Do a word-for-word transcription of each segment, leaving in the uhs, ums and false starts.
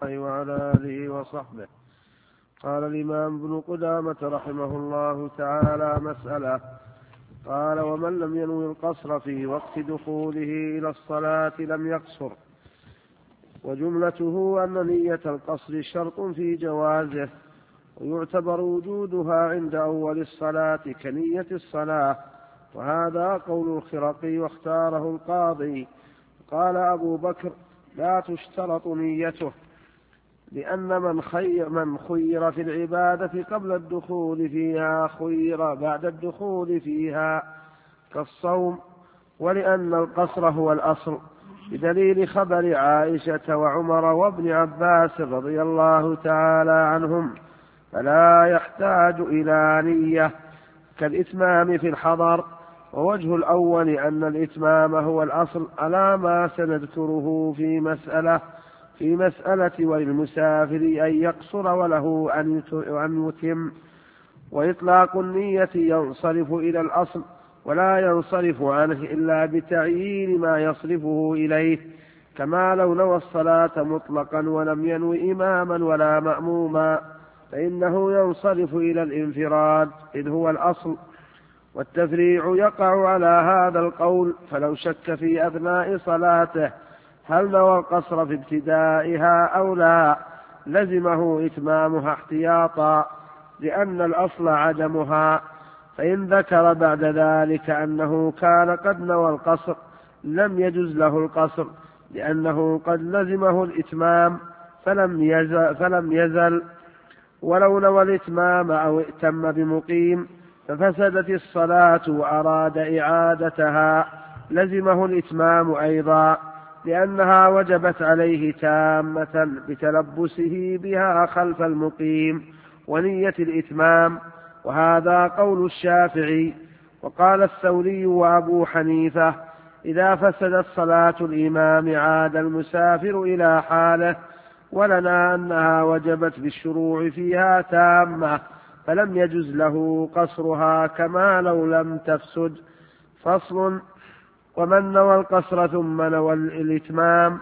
وعلى آله وصحبه. قال الإمام ابن قدامة رحمه الله تعالى: مسألة. قال: ومن لم ينوي القصر في وقت دخوله إلى الصلاة لم يقصر. وجملته أن نية القصر شرط في جوازه، ويعتبر وجودها عند أول الصلاة كنية الصلاة، وهذا قول الخرقي واختاره القاضي. قال أبو بكر: لا تشترط نيته، لأن من خير, من خير في العبادة قبل الدخول فيها خير بعد الدخول فيها كالصوم، ولأن القصر هو الأصل، بدليل خبر عائشة وعمر وابن عباس رضي الله تعالى عنهم، فلا يحتاج إلى نية كالإتمام في الحضر. ووجه الأول أن الإتمام هو الأصل على ما سنذكره في مسألة في مسألة وللمسافر أن يقصر وله أن يتم. وإطلاق النية ينصرف إلى الأصل ولا ينصرف عنه إلا بتعيين ما يصرفه إليه، كما لو نوى الصلاة مطلقا ولم ينوي إماما ولا مأموما فإنه ينصرف إلى الانفراد إذ هو الأصل. والتفريع يقع على هذا القول، فلو شك في أثناء صلاته هل نوى القصر في ابتدائها أو لا لزمه إتمامها احتياطا، لأن الأصل عدمها. فإن ذكر بعد ذلك أنه كان قد نوى القصر لم يجز له القصر، لأنه قد لزمه الإتمام فلم يزل, فلم يزل ولو نوى الإتمام أو ائتم بمقيم ففسدت الصلاة وأراد إعادتها لزمه الإتمام أيضا، لأنها وجبت عليه تامة بتلبسه بها خلف المقيم ونية الإتمام، وهذا قول الشافعي. وقال الثوري وأبو حنيفة: إذا فسدت صلاة الإمام عاد المسافر إلى حاله، ولنا أنها وجبت بالشروع فيها تامة فلم يجز له قصرها كما لو لم تفسد. فصل. ومن نوى القصر ثم نوى الإتمام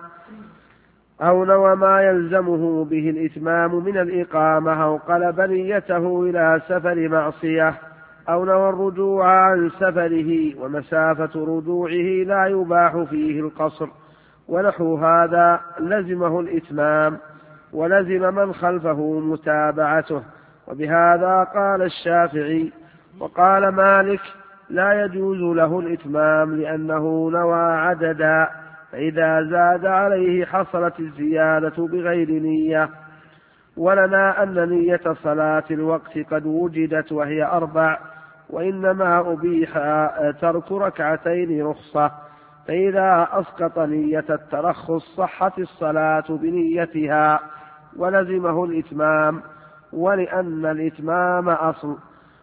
أو نوى ما يلزمه به الإتمام من الإقامة أو قلب نيته إلى سفر معصية أو نوى الرجوع عن سفره ومسافة رجوعه لا يباح فيه القصر ونحو هذا لزمه الإتمام، ولزم من خلفه متابعته. وبهذا قال الشافعي. وقال مالك: لا يجوز له الإتمام لأنه نوى عددا، فإذا زاد عليه حصلت الزيادة بغير نية. ولنا أن نية صلاة الوقت قد وجدت وهي أربع، وإنما أبيح ترك ركعتين رخصة، فإذا أسقط نية الترخص صحت الصلاة بنيتها ولزمه الإتمام، ولأن الإتمام أصل،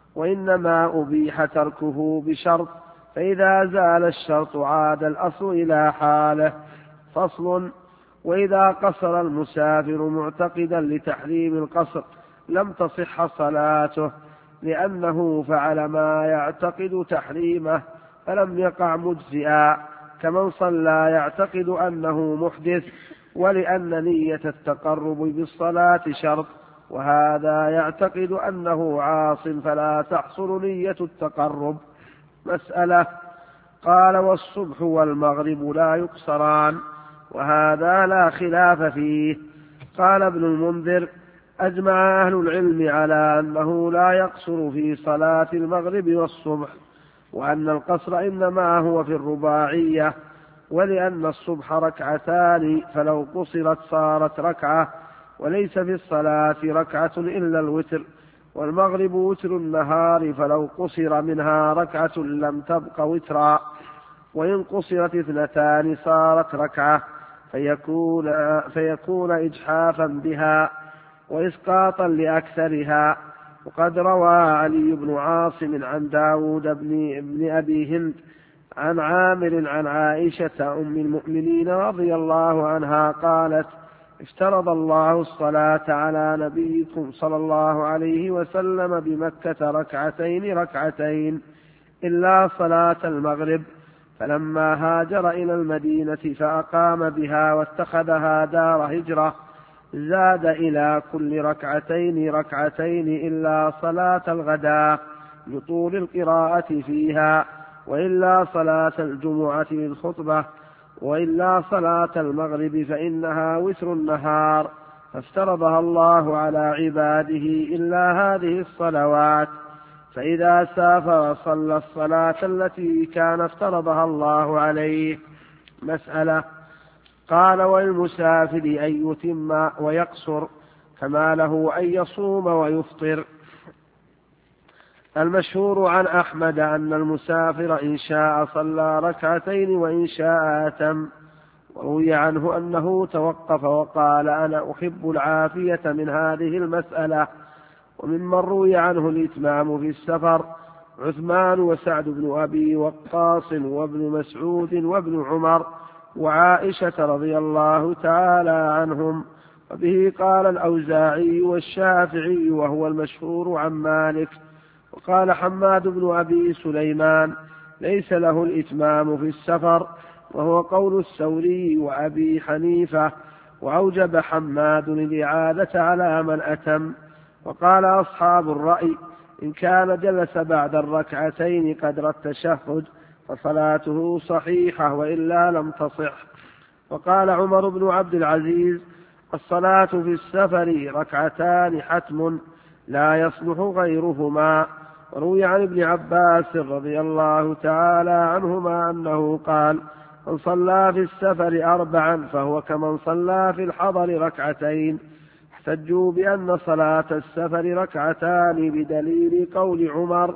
وإنما أبيح تركه بشرط، فإذا زال الشرط عاد الأصل إلى حاله. فصل. وإذا قصر المسافر معتقدا لتحريم القصر لم تصح صلاته، لأنه فعل ما يعتقد تحريمه فلم يقع مجزئا، كمن صلى يعتقد أنه محدث، ولأن نية التقرب بالصلاة شرط، وهذا يعتقد أنه عاص فلا تحصل نية التقرب. مسألة. قال: والصبح والمغرب لا يقصران، وهذا لا خلاف فيه. قال ابن المنذر: أجمع أهل العلم على أنه لا يقصر في صلاة المغرب والصبح، وأن القصر إنما هو في الرباعية، ولأن الصبح ركعتان فلو قصرت صارت ركعة، وليس في الصلاة ركعة إلا الوتر، والمغرب وتر النهار فلو قصر منها ركعة لم تبق وترا، وإن قصرت اثنتان صارت ركعة، فيكون, فيكون إجحافا بها وإسقاطا لأكثرها. وقد روى علي بن عاصم عن داود بن, بن أبي هند عن عامر عن عائشة أم المؤمنين رضي الله عنها قالت: افترض الله الصلاة على نبيكم صلى الله عليه وسلم بمكة ركعتين ركعتين إلا صلاة المغرب، فلما هاجر إلى المدينة فأقام بها واتخذها دار هجرة زاد إلى كل ركعتين ركعتين إلا صلاة الغداء لطول القراءة فيها، وإلا صلاة الجمعة بالخطبة، وإلا صلاة المغرب فإنها وتر النهار، فافترضها الله على عباده إلا هذه الصلوات. فإذا سافر صلى الصلاة التي كان افترضها الله عليه. مسألة. قال: والمسافر أن يتم ويقصر، كما له أن يصوم ويفطر. المشهور عن أحمد أن المسافر إن شاء صلى ركعتين وإن شاء أتم، وروي عنه أنه توقف وقال: أنا أحب العافية من هذه المسألة. وممن روي عنه الإتمام في السفر عثمان وسعد بن أبي وقاص وابن مسعود وابن عمر وعائشة رضي الله تعالى عنهم، وبه قال الأوزاعي والشافعي وهو المشهور عن مالك. وقال حماد بن أبي سليمان: ليس له الإتمام في السفر، وهو قول الثوري وأبي حنيفة، وأوجب حماد الإعادة على من أتم. وقال أصحاب الرأي: إن كان جلس بعد الركعتين قدر التشهد فصلاته صحيحة، وإلا لم تصح. وقال عمر بن عبد العزيز: الصلاة في السفر ركعتان حتم لا يصلح غيرهما. وروي عن ابن عباس رضي الله تعالى عنهما أنه قال: من صلى في السفر أربعا فهو كمن صلى في الحضر ركعتين. احتجوا بأن صلاة السفر ركعتان بدليل قول عمر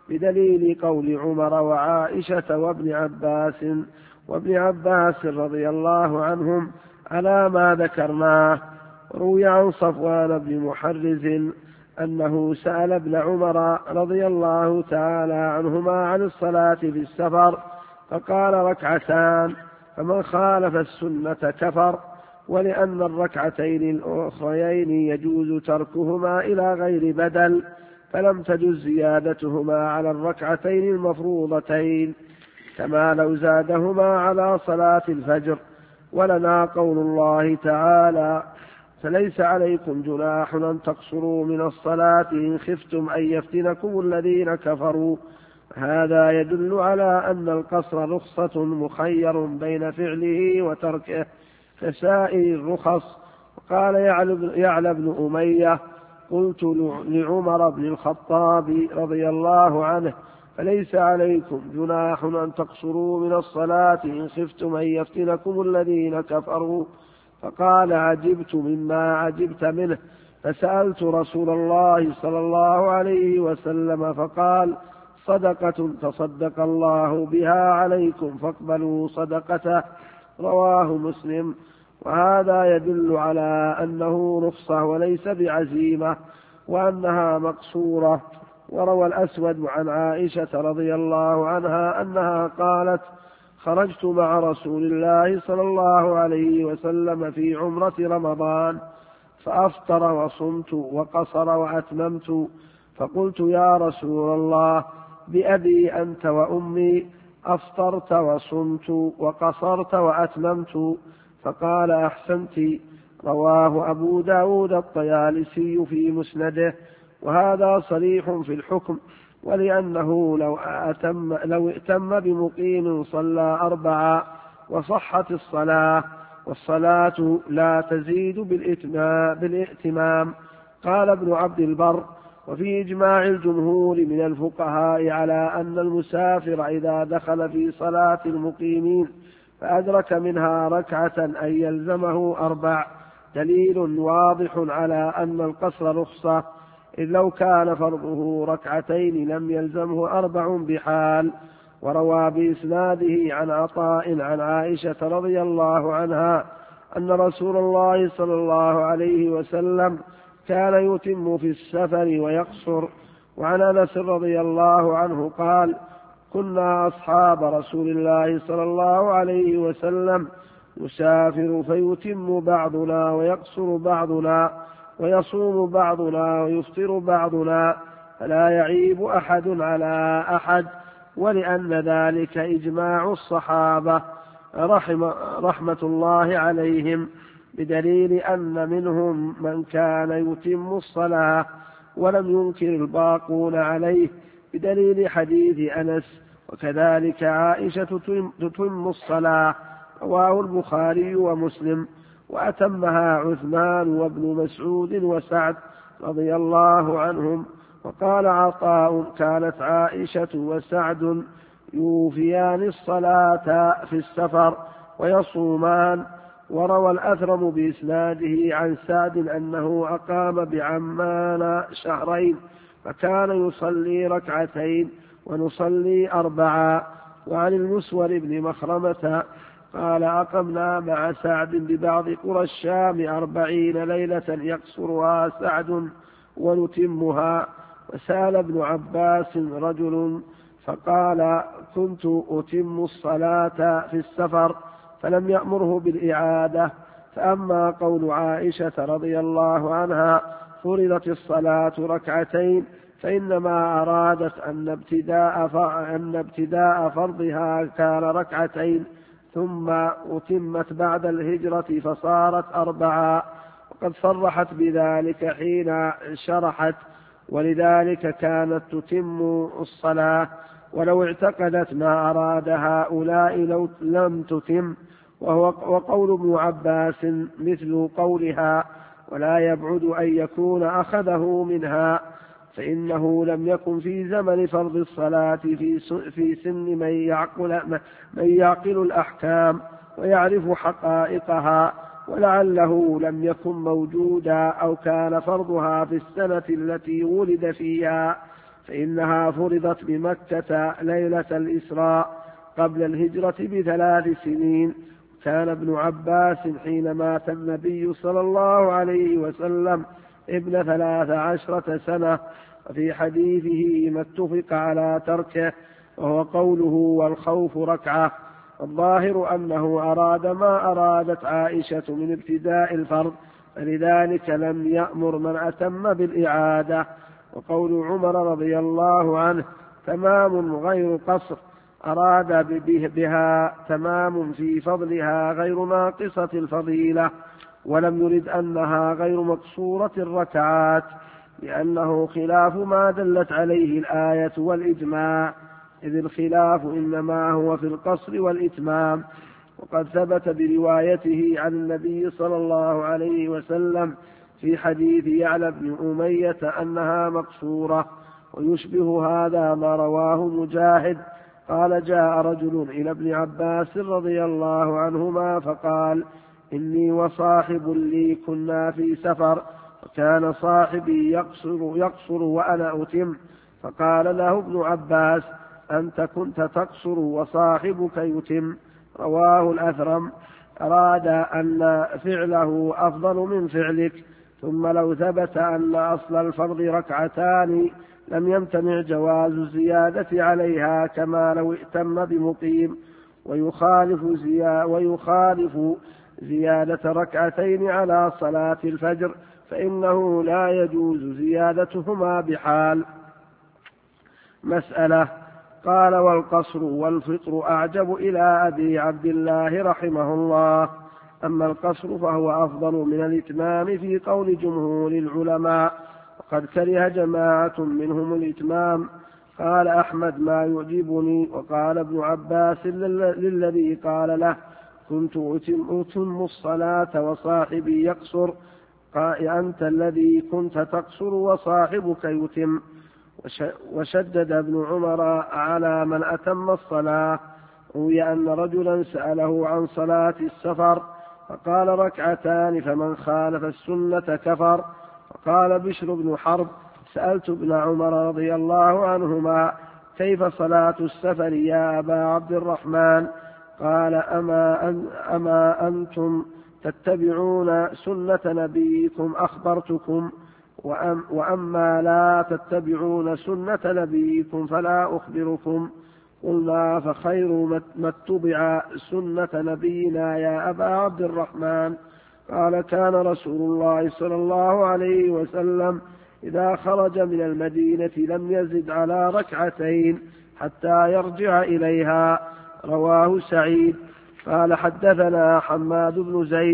بدليل قول عمر وعائشة وابن عباس وابن عباس رضي الله عنهم على ما ذكرناه. روي عن صفوان بن محرز أنه سأل ابن عمر رضي الله تعالى عنهما عن الصلاة في السفر فقال: ركعتان، فمن خالف السنة كفر. ولأن الركعتين الأخريين يجوز تركهما إلى غير بدل، فلم تجز زيادتهما على الركعتين المفروضتين، كما لو زادهما على صلاة الفجر. ولنا قول الله تعالى: فليس عليكم جناح أن تقصروا من الصلاة إن خفتم أن يفتنكم الذين كفروا. هذا يدل على أن القصر رخصة مخير بين فعله وتركه كسائر الرخص. وقال يعلى بن أمية: قلت لعمر بن الخطاب رضي الله عنه: فليس عليكم جناح أن تقصروا من الصلاة إن خفتم أن يفتنكم الذين كفروا. فقال: عجبت مما عجبت منه، فسألت رسول الله صلى الله عليه وسلم فقال: صدقة تصدق الله بها عليكم فاقبلوا صدقته. رواه مسلم. وهذا يدل على أنه رخصة وليس بعزيمة، وأنها مقصورة. وروى الأسود عن عائشة رضي الله عنها أنها قالت: خرجت مع رسول الله صلى الله عليه وسلم في عمرة رمضان فأفطر وصمت وقصر وأتممت، فقلت: يا رسول الله، بأبي أنت وأمي، أفطرت وصمت وقصرت وأتممت؟ فقال: أحسنت. رواه أبو داود الطيالسي في مسنده. وهذا صريح في الحكم، ولأنه لو أتم, لو ائتم بمقيم صلى أربعة وصحت الصلاة، والصلاة لا تزيد بالائتمام. قال ابن عبد البر: وفي إجماع الجمهور من الفقهاء على أن المسافر إذا دخل في صلاة المقيمين فأدرك منها ركعة أن يلزمه أربع، دليل واضح على أن القصر رخصة، إذ لو كان فرضه ركعتين لم يلزمه أربع بحال. وروى بإسناده عن عطاء عن عائشة رضي الله عنها أن رسول الله صلى الله عليه وسلم كان يتم في السفر ويقصر. وعن أنس رضي الله عنه قال: كنا أصحاب رسول الله صلى الله عليه وسلم، يسافر فيتم بعضنا ويقصر بعضنا، ويصوم بعضنا ويفطر بعضنا، فلا يعيب أحد على أحد. ولأن ذلك إجماع الصحابة رحمة, رحمة الله عليهم. بدليل أن منهم من كان يتم الصلاة ولم ينكر الباقون عليه بدليل حديث أنس. وكذلك عائشة تتم الصلاة، رواه البخاري ومسلم، وأتمها عثمان وابن مسعود وسعد رضي الله عنهم. وقال عطاء: كانت عائشة وسعد يوفيان الصلاة في السفر ويصومان. وروى الأثرم بإسناده عن سعد أنه أقام بعمان شهرين فكان يصلي ركعتين ونصلي أربعا. وعن المسور بن مخرمة قال: أقمنا مع سعد ببعض قرى الشام أربعين ليلة يقصرها سعد ونتمها. وسأل ابن عباس رجل فقال: كنت أتم الصلاة في السفر، فلم يأمره بالإعادة. فأما قول عائشة رضي الله عنها: فرضت الصلاة ركعتين، فإنما أرادت أن ابتداء أن ابتداء فرضها كان ركعتين ثم أتمت بعد الهجرة فصارت أربعا، وقد صرحت بذلك حين شرحت: ولذلك كانت تتم الصلاة، ولو اعتقدت ما أراد هؤلاء لو لم تتم. وهو وقول ابن عباس مثل قولها: ولا يبعد أن يكون أخذه منها، فإنه لم يكن في زمن فرض الصلاة في في سن من يعقل, من يعقل الأحكام ويعرف حقائقها، ولعله لم يكن موجودا أو كان فرضها في السنة التي ولد فيها، فإنها فرضت بمكة ليلة الإسراء قبل الهجرة بثلاث سنين. كان ابن عباس حين مات النبي صلى الله عليه وسلم ابن ثلاث عشرة سنة، وفي حديثه ما اتفق على تركه، وهو قوله: والخوف ركعة. الظاهر أنه أراد ما أرادت عائشة من ابتداء الفرض، فلذلك لم يأمر من أتم بالإعادة. وقول عمر رضي الله عنه: تمام غير قصر، أراد بها تمام في فضلها غير ناقصة الفضيلة، ولم يرد أنها غير مقصورة الركعات، لأنه خلاف ما دلت عليه الآية والإجماع، إذ الخلاف إنما هو في القصر والإتمام. وقد ثبت بروايته عن النبي صلى الله عليه وسلم في حديث يعلى بن أمية أنها مقصورة. ويشبه هذا ما رواه مجاهد قال: جاء رجل إلى ابن عباس رضي الله عنهما فقال: إني وصاحب لي كنا في سفر، وكان صاحبي يقصر, يقصر وأنا أتم، فقال له ابن عباس: أنت كنت تقصر وصاحبك يتم. رواه الأثرم. أراد أن فعله أفضل من فعلك. ثم لو ثبت أن أصل الفرض ركعتان لم يمتنع جواز الزيادة عليها، كما لو ائتم بمقيم. ويخالف, زيا ويخالف زيادة ركعتين على صلاة الفجر، فإنه لا يجوز زيادتهما بحال. مسألة. قال: والقصر والفطر أعجب إلى أبي عبد الله رحمه الله. أما القصر فهو أفضل من الإتمام في قول جمهور العلماء، وقد كره جماعة منهم الإتمام. قال أحمد: ما يعجبني. وقال ابن عباس للذي قال له: كنت أتم الصلاة وصاحبي يقصر، قال: أنت الذي كنت تقصر وصاحبك يتم. وشدد ابن عمر على من أتم الصلاة. روي أن رجلا سأله عن صلاة السفر فقال: ركعتان، فمن خالف السنة كفر. وقال بشر بن حرب: سألت ابن عمر رضي الله عنهما: كيف صلاة السفر يا أبا عبد الرحمن؟ قال: أما, أن أما أنتم تتبعون سنة نبيكم أخبرتكم، وأم وأما لا تتبعون سنة نبيكم فلا أخبركم. قلنا: فخير ما اتبع سنة نبينا يا أبا عبد الرحمن. قال: كان رسول الله صلى الله عليه وسلم إذا خرج من المدينة لم يزد على ركعتين حتى يرجع إليها. رواه سعيد. قال: حدثنا حماد بن زيد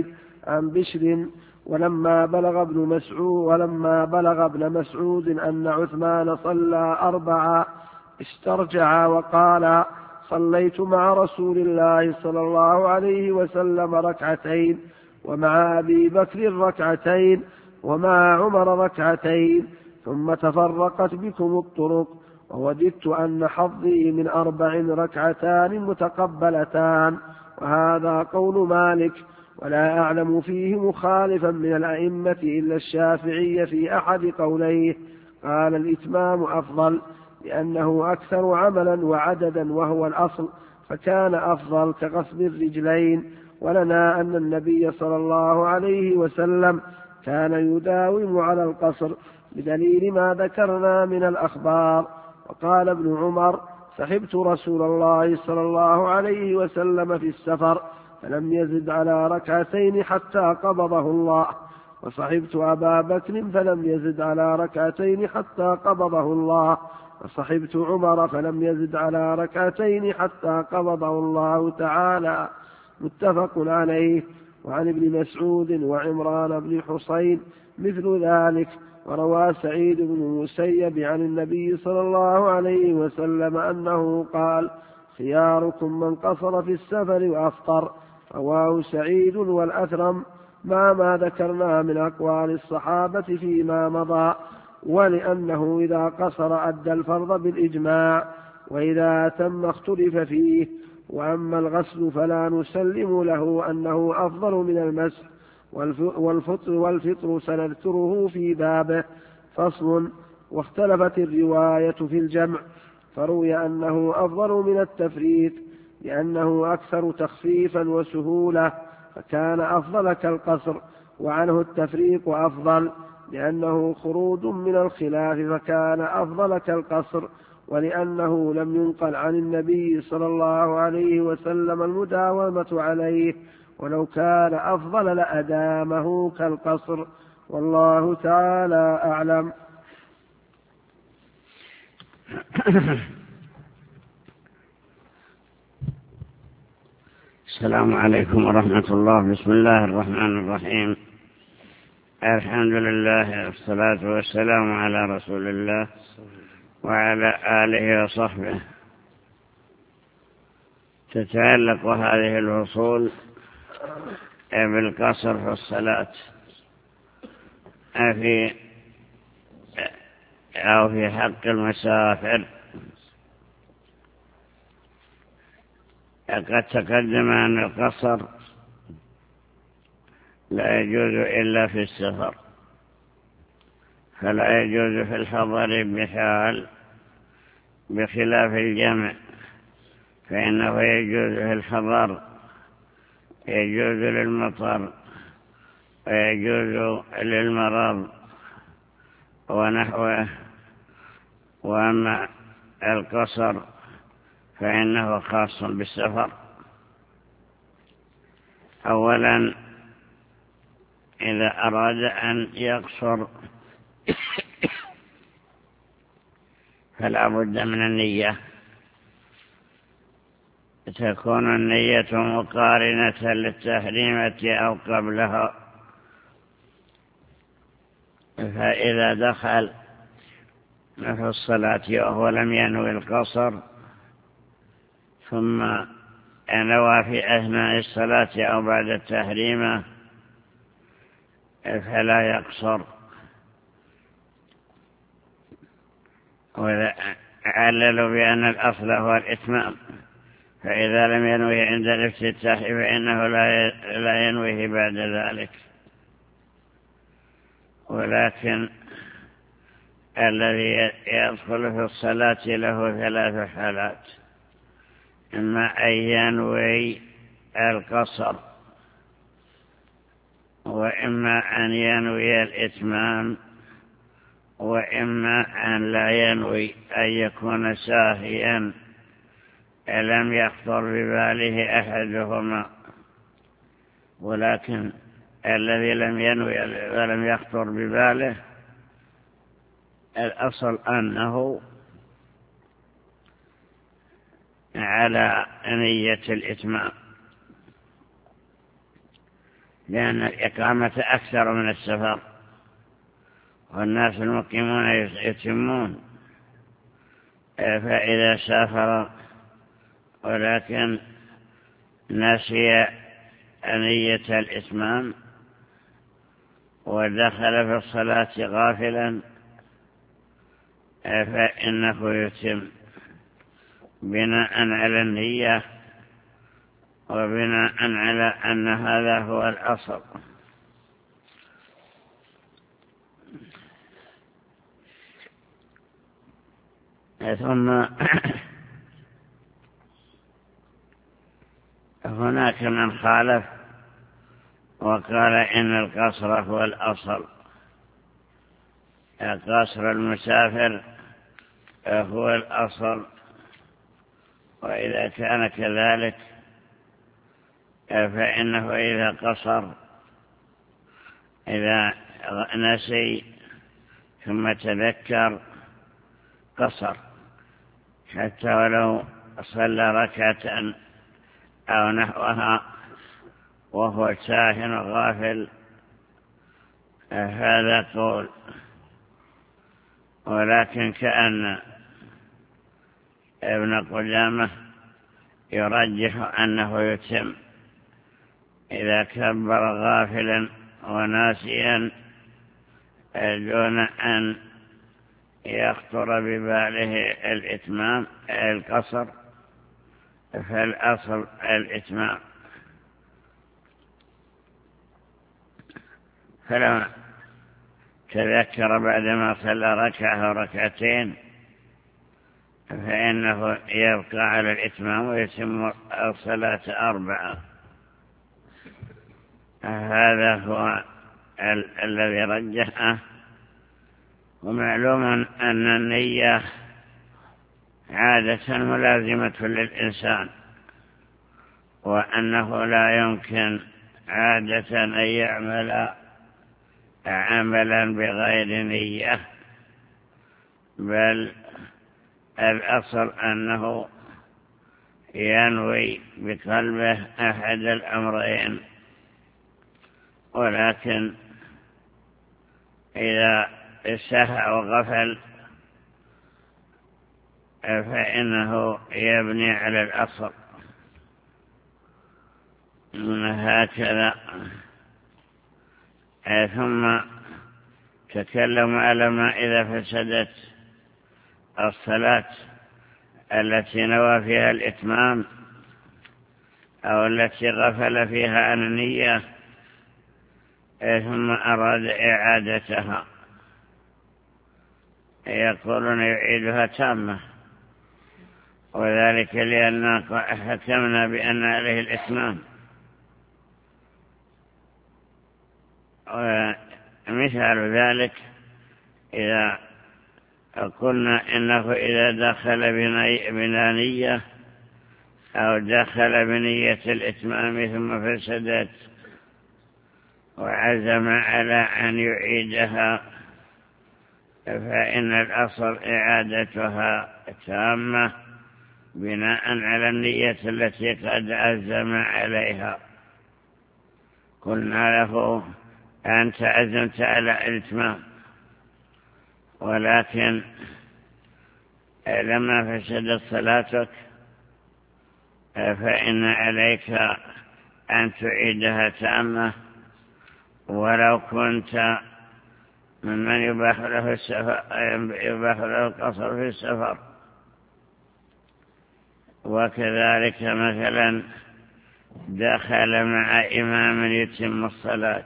عن بشر ولما بلغ ابن مسعود ولما بلغ ابن مسعود أن عثمان صلى أربعا استرجع وقال صليت مع رسول الله صلى الله عليه وسلم ركعتين ومع أبي بكر ركعتين ومع عمر ركعتين ثم تفرقت بكم الطرق ووددت أن حظي من أربع ركعتان متقبلتان. وهذا قول مالك ولا أعلم فيه مخالفا من الأئمة إلا الشافعي في أحد قوليه. قال الإتمام أفضل لأنه أكثر عملا وعددا وهو الأصل فكان أفضل كغسل الرجلين. ولنا أن النبي صلى الله عليه وسلم كان يداوم على القصر بدليل ما ذكرنا من الأخبار. وقال ابن عمر صحبت رسول الله صلى الله عليه وسلم في السفر فلم يزد على ركعتين حتى قبضه الله وصحبت أبا بكر فلم يزد على ركعتين حتى قبضه الله وصحبت عمر فلم يزد على ركعتين حتى قبضه الله تعالى. متفق عليه. وعن ابن مسعود وعمران بن حصين مثل ذلك. وروى سعيد بن المسيب عن النبي صلى الله عليه وسلم أنه قال خياركم من قصر في السفر وأفطر. رواه سعيد والأثرم ما ما ذكرنا من أقوال الصحابة فيما مضى ولأنه إذا قصر أدى الفرض بالإجماع وإذا تم اختلف فيه. وأما الغسل فلا نسلم له أنه أفضل من المسح والفطر, والفطر سنذكره في بابه. فصل. واختلفت الرواية في الجمع فروي أنه أفضل من التفريط لأنه أكثر تخفيفا وسهولة فكان أفضل كالقصر. وعنه التفريق أفضل لأنه خروج من الخلاف فكان أفضل كالقصر. ولأنه لم ينقل عن النبي صلى الله عليه وسلم المداومة عليه ولو كان أفضل لأدامه كالقصر. والله تعالى أعلم. السلام عليكم ورحمة الله. بسم الله الرحمن الرحيم. الحمد لله والصلاة والسلام على رسول الله وعلى آله وصحبه. تتعلق هذه الفصول بالقصر في الصلاة في أو في حق المسافر. قد تقدم أن القصر لا يجوز إلا في السفر فلا يجوز في الحضر بحال بخلاف الجمع فإنه يجوز في الحضر يجوز للمطر ويجوز للمرض ونحوه. وأما القصر فإنه خاص بالسفر. أولا إذا أراد أن يقصر فلا بد من النية تكون النية مقارنة للتحريمة أو قبلها. فإذا دخل في الصلاة وهو لم ينوي القصر ثم نوى في أثناء الصلاة أو بعد التحريمة فلا يقصر. وعللوا بأن الأصل هو الإتمام فإذا لم ينوي عند الافتتاح فإنه لا ينويه بعد ذلك. ولكن الذي يدخل في الصلاة له ثلاث حالات: إما أن ينوي القصر وإما أن ينوي الإتمام وإما أن لا ينوي أن يكون ساهيا لم يخطر بباله أحدهما. ولكن الذي لم ينوي ولم يخطر بباله الأصل أنه على نية الإتمام. لأن الإقامة أكثر من السفر، والناس المقيمون يتمون. فإذا سافر ولكن نسي نية الإتمام ودخل في الصلاة غافلا فإنه يتم بناء على النية وبناء على أن هذا هو الأصل. ثم هناك من خالف وقال إن القصر هو الأصل، قصر المسافر هو الأصل. وإذا كان كذلك فإنه إذا قصر إذا نسي ثم تذكر قصر، حتى ولو صلى ركعة أو نحوها وهو ساهن غافل، هذا قول. ولكن كأن ابن قدامة يرجح أنه يتم إذا كبر غافلا وناسيا دون أن يخطر بباله الإتمام القصر، فالأصل الإتمام. فلو تذكر بعدما صلى ركعة أو ركعتين فإنه يبقى على الإتمام ويتم الصلاة أربعة. هذا هو ال الذي رجحه. ومعلوم أن النية عادة ملازمة للإنسان، وأنه لا يمكن عادة أن يعمل عملا بغير نية، بل الأصل أنه ينوي بقلبه أحد الأمرين. ولكن إذا سهى وغفل فإنه يبني على الأصل. هكذا. ثم تكلم على ما إذا فسدت الصلاة التي نوى فيها الإتمام أو التي غفل فيها عن النية ثم أراد إعادتها، يقولون يعيدها تامة، وذلك لأننا حكمنا بأن عليه الإتمام. ومثال ذلك إذا قلنا إنه إذا دخل بنية أو دخل بنية الإتمام ثم فسدت وعزم على أن يعيدها فإن الأصل إعادتها تامة بناء على النية التي قد عزم عليها. قلنا له أنت عزمت على الإتمام، ولكن لما فسدت صلاتك فإن عليك أن تعيدها تامة، ولو كنت ممن يباح له السفر يباح له القصر في السفر. وكذلك مثلا دخل مع إمام يتم الصلاة،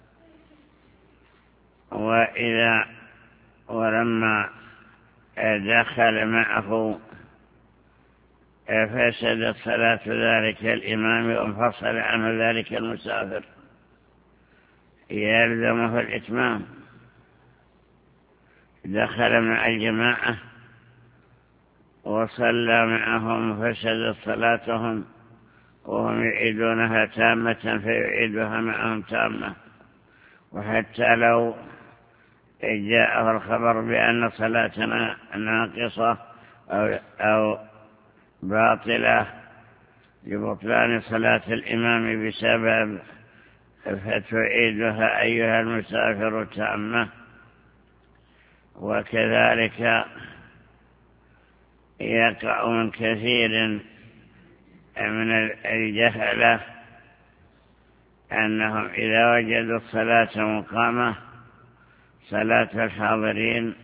وإذا ولما دخل معه فسدت صلاة ذلك الإمام وانفصل عنه ذلك المسافر، يلزمه الإتمام. دخل مع الجماعة وصلى معهم فسدت صلاتهم وهم يعيدونها تامة فيعيدها معهم تامة. وحتى لو جاءه الخبر بأن صلاتنا ناقصة أو, أو باطلة لبطلان صلاة الإمام بسبب فتعيدها أيها المسافر تامة. وكذلك يقع من كثير من الجهلة أنهم إذا وجدوا الصلاة مقامة صلاة الحاضرين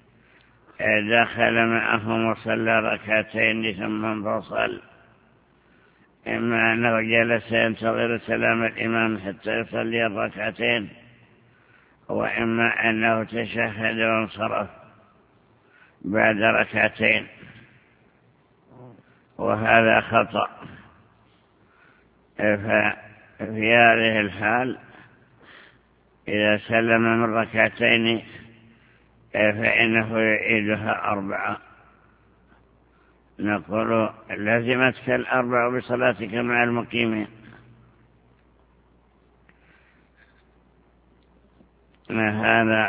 دخل معهم وصلى ركعتين ثم انفصل، إما أنه جلس ينتظر سلام الإمام حتى يصلي الركعتين، وإما أنه تشهد وانصرف بعد ركعتين، وهذا خطأ. ففي هذه الحال إذا سلم من ركعتين فإنه يعيدها أربعة. نقول لزمتك الأربع بصلاتك مع المقيمين. هذا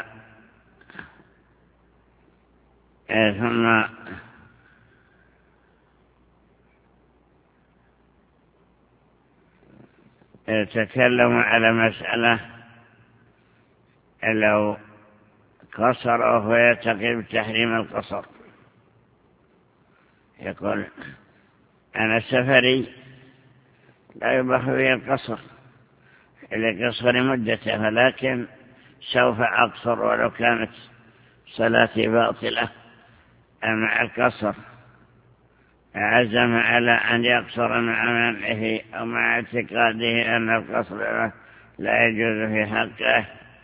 ثم تكلم على مسألة لو قصر وهو يعتقد بتحريم القصر، يقول أنا سفري لا يباح به القصر لقصر مدته، ولكن سوف أقصر ولو كانت صلاتي باطلة مع القصر. عزم على أن يقصر مع منعه أو مع اعتقاده أن القصر لا يجوز في حقه،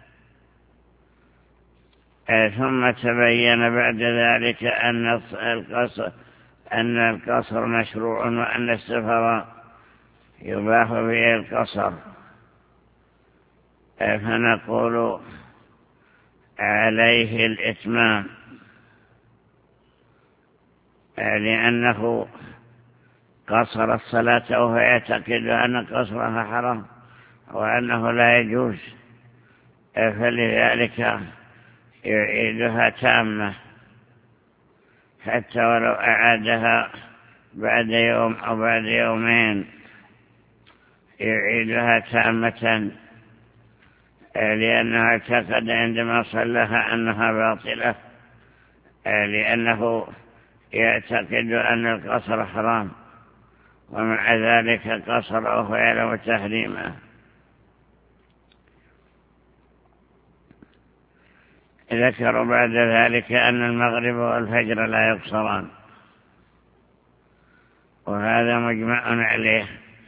ثم تبين بعد ذلك أن القصر أن القصر مشروع وأن السفر يباح به القصر، فنقول عليه الإتمام، لأنه قصر الصلاة وهو يعتقد أن قصرها حرام وأنه لا يجوز، فلذلك يعيدها تامة حتى ولو أعادها بعد يوم أو بعد يومين يعيدها تامة، لأنه اعتقد عندما صلىها أنها باطلة، لأنه يعتقد أن القصر حرام، ومع ذلك قصر وهو يعلم تحريمه. ذكروا بعد ذلك أن المغرب والفجر لا يقصران، وهذا مجمع عليه،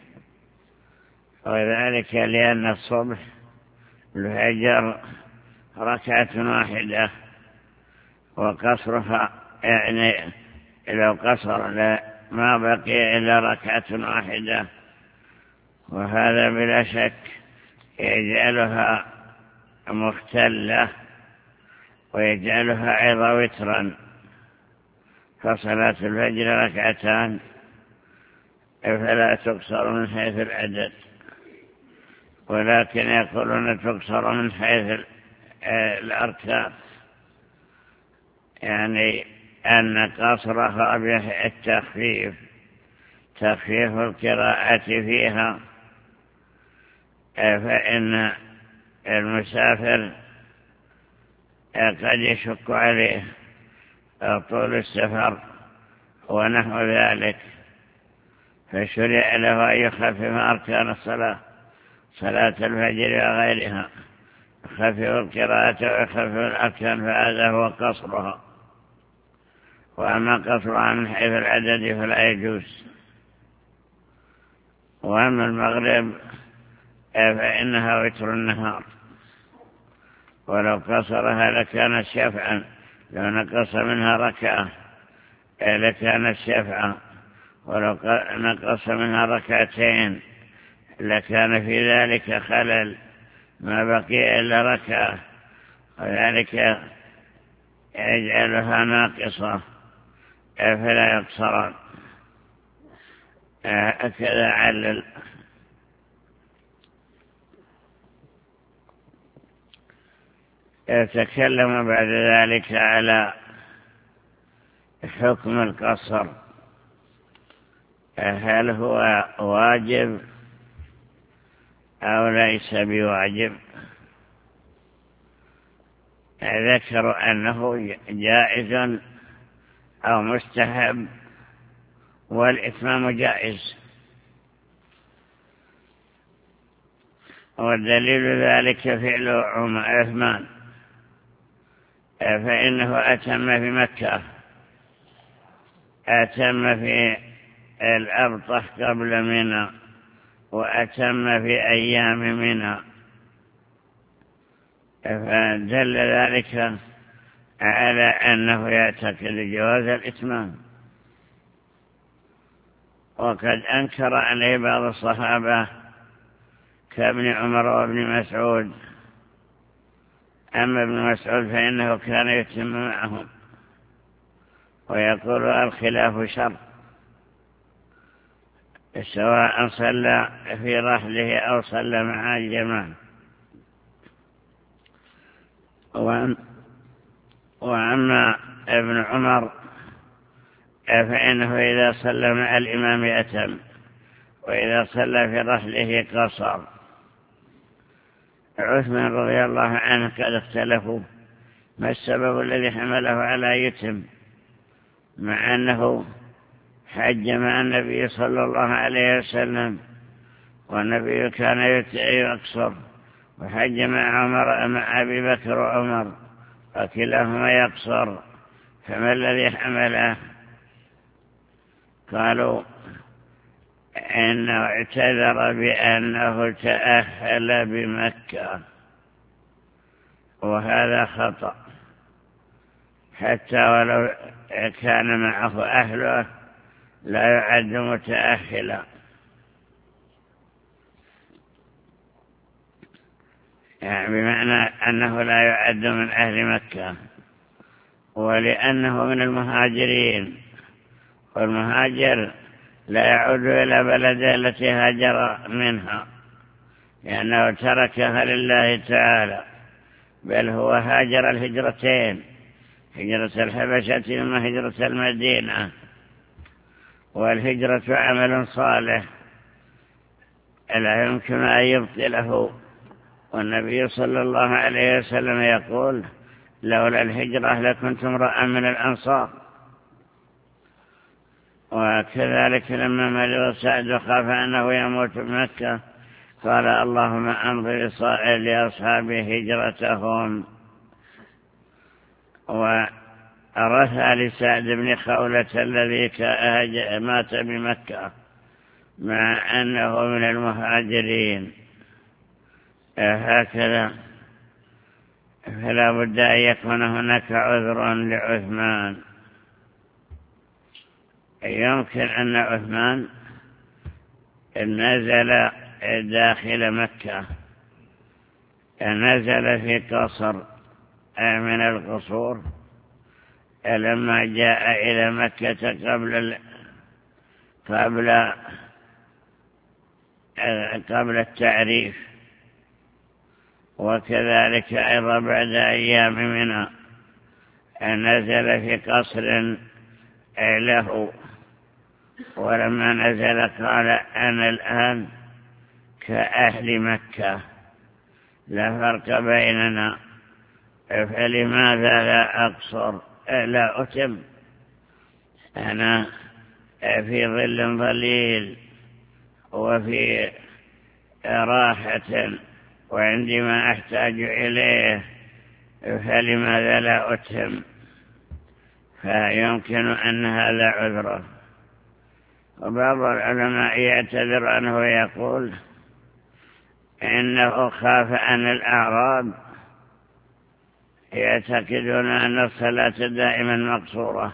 وذلك لأن الصبح الفجر ركعة واحدة وقصرها يعني لو قصر ما بقي إلا ركعة واحدة، وهذا بلا شك يجعلها مختلة ويجعلها أيضا وترا، فصلاة الفجر ركعتان فلا تقصر من حيث العدد، ولكن يقولون تقصر من حيث الأركان، يعني أن قصرها بالتخفيف، تخفيف القراءة فيها، فإن المسافر قد يشق عليه طول السفر ونحو ذلك، فشرع له أن يخفف أركان الصلاة، صلاة الفجر وغيرها، يخفف القراءة ويخفف الأركان، فهذا هو قصرها. وأما قصرها من حيث العدد فلا يجوز. وأما المغرب فإنها وتر النهار، ولو قصرها لكانت شفعا، لو نقص منها ركعة لكانت شفعا، ولو نقص منها ركعتين لكان في ذلك خلل، ما بقي إلا ركعة، وذلك يجعلها ناقصة فلا يقصران. هكذا علل. يتكلم بعد ذلك على حكم القصر، هل هو واجب أو ليس بواجب. ذكروا أنه جائز أو مستحب، والإتمام جائز. والدليل ذلك فعل عثمان، فإنه أتم في مكة، أتم في الأبطح قبل منى، وأتم في أيام منى، فدل ذلك على أنه يعتقد جواز الإتمام. وقد أنكر عليه بعض الصحابة كابن عمر وابن مسعود. أما ابن مسعود فإنه كان يتم معهم، ويقول الخلاف شر، سواء صلى في رحله أو صلى مع الجماعة. وأما ابن عمر فإنه إذا صلى مع الإمام أتم، وإذا صلى في رحله قصر. عثمان رضي الله عنه قد اختلفوا ما السبب الذي حمله على يتم، مع أنه حج مع النبي صلى الله عليه وسلم، والنبي كان يقصر، وحج مع عمر مع أبي بكر وعمر، وكلاهما يقصر، فما الذي حمله؟ قالوا إنه اعتذر بأنه تأهل بمكة، وهذا خطأ، حتى ولو كان معه أهله لا يعد متأهلا. يعني بمعنى أنه لا يعد من أهل مكة، ولأنه من المهاجرين، والمهاجر لا يعود إلى بلده التي هاجر منها، لأنه تركها لله تعالى، بل هو هاجر الهجرتين، هجرة الحبشة ثم هجرة المدينة. والهجرة عمل صالح لا يمكن أن يبطله، والنبي صلى الله عليه وسلم يقول: لولا الهجرة لكنت امرأ من الأنصار. وكذلك لما مرض سعد وخاف أنه يموت بمكة قال: اللهم أمضي لأصحابه هجرتهم. ورثى لسعد بن خولة الذي مات بمكة مع أنه من المهاجرين. هكذا فلا بد أن يكون هناك عذر لعثمان. يمكن أن عثمان نزل داخل مكة، نزل في قصر من القصور لما جاء إلى مكة قبل قبل قبل التعريف، وكذلك أيضا بعد أيام منها نزل في قصر له، ولما نزل قال: أنا الآن كأهل مكة، لا فرق بيننا، فلماذا لا أقصر لا أتم؟ أنا في ظل ظليل وفي راحة وعندي ما أحتاج إليه، فلماذا لا أتم؟ فيمكن أن هذا عذره. وبعض العلماء يعتذر عنه ويقول إنه خاف أن الأعراب يعتقدون أن الصلاة دائما مقصورة،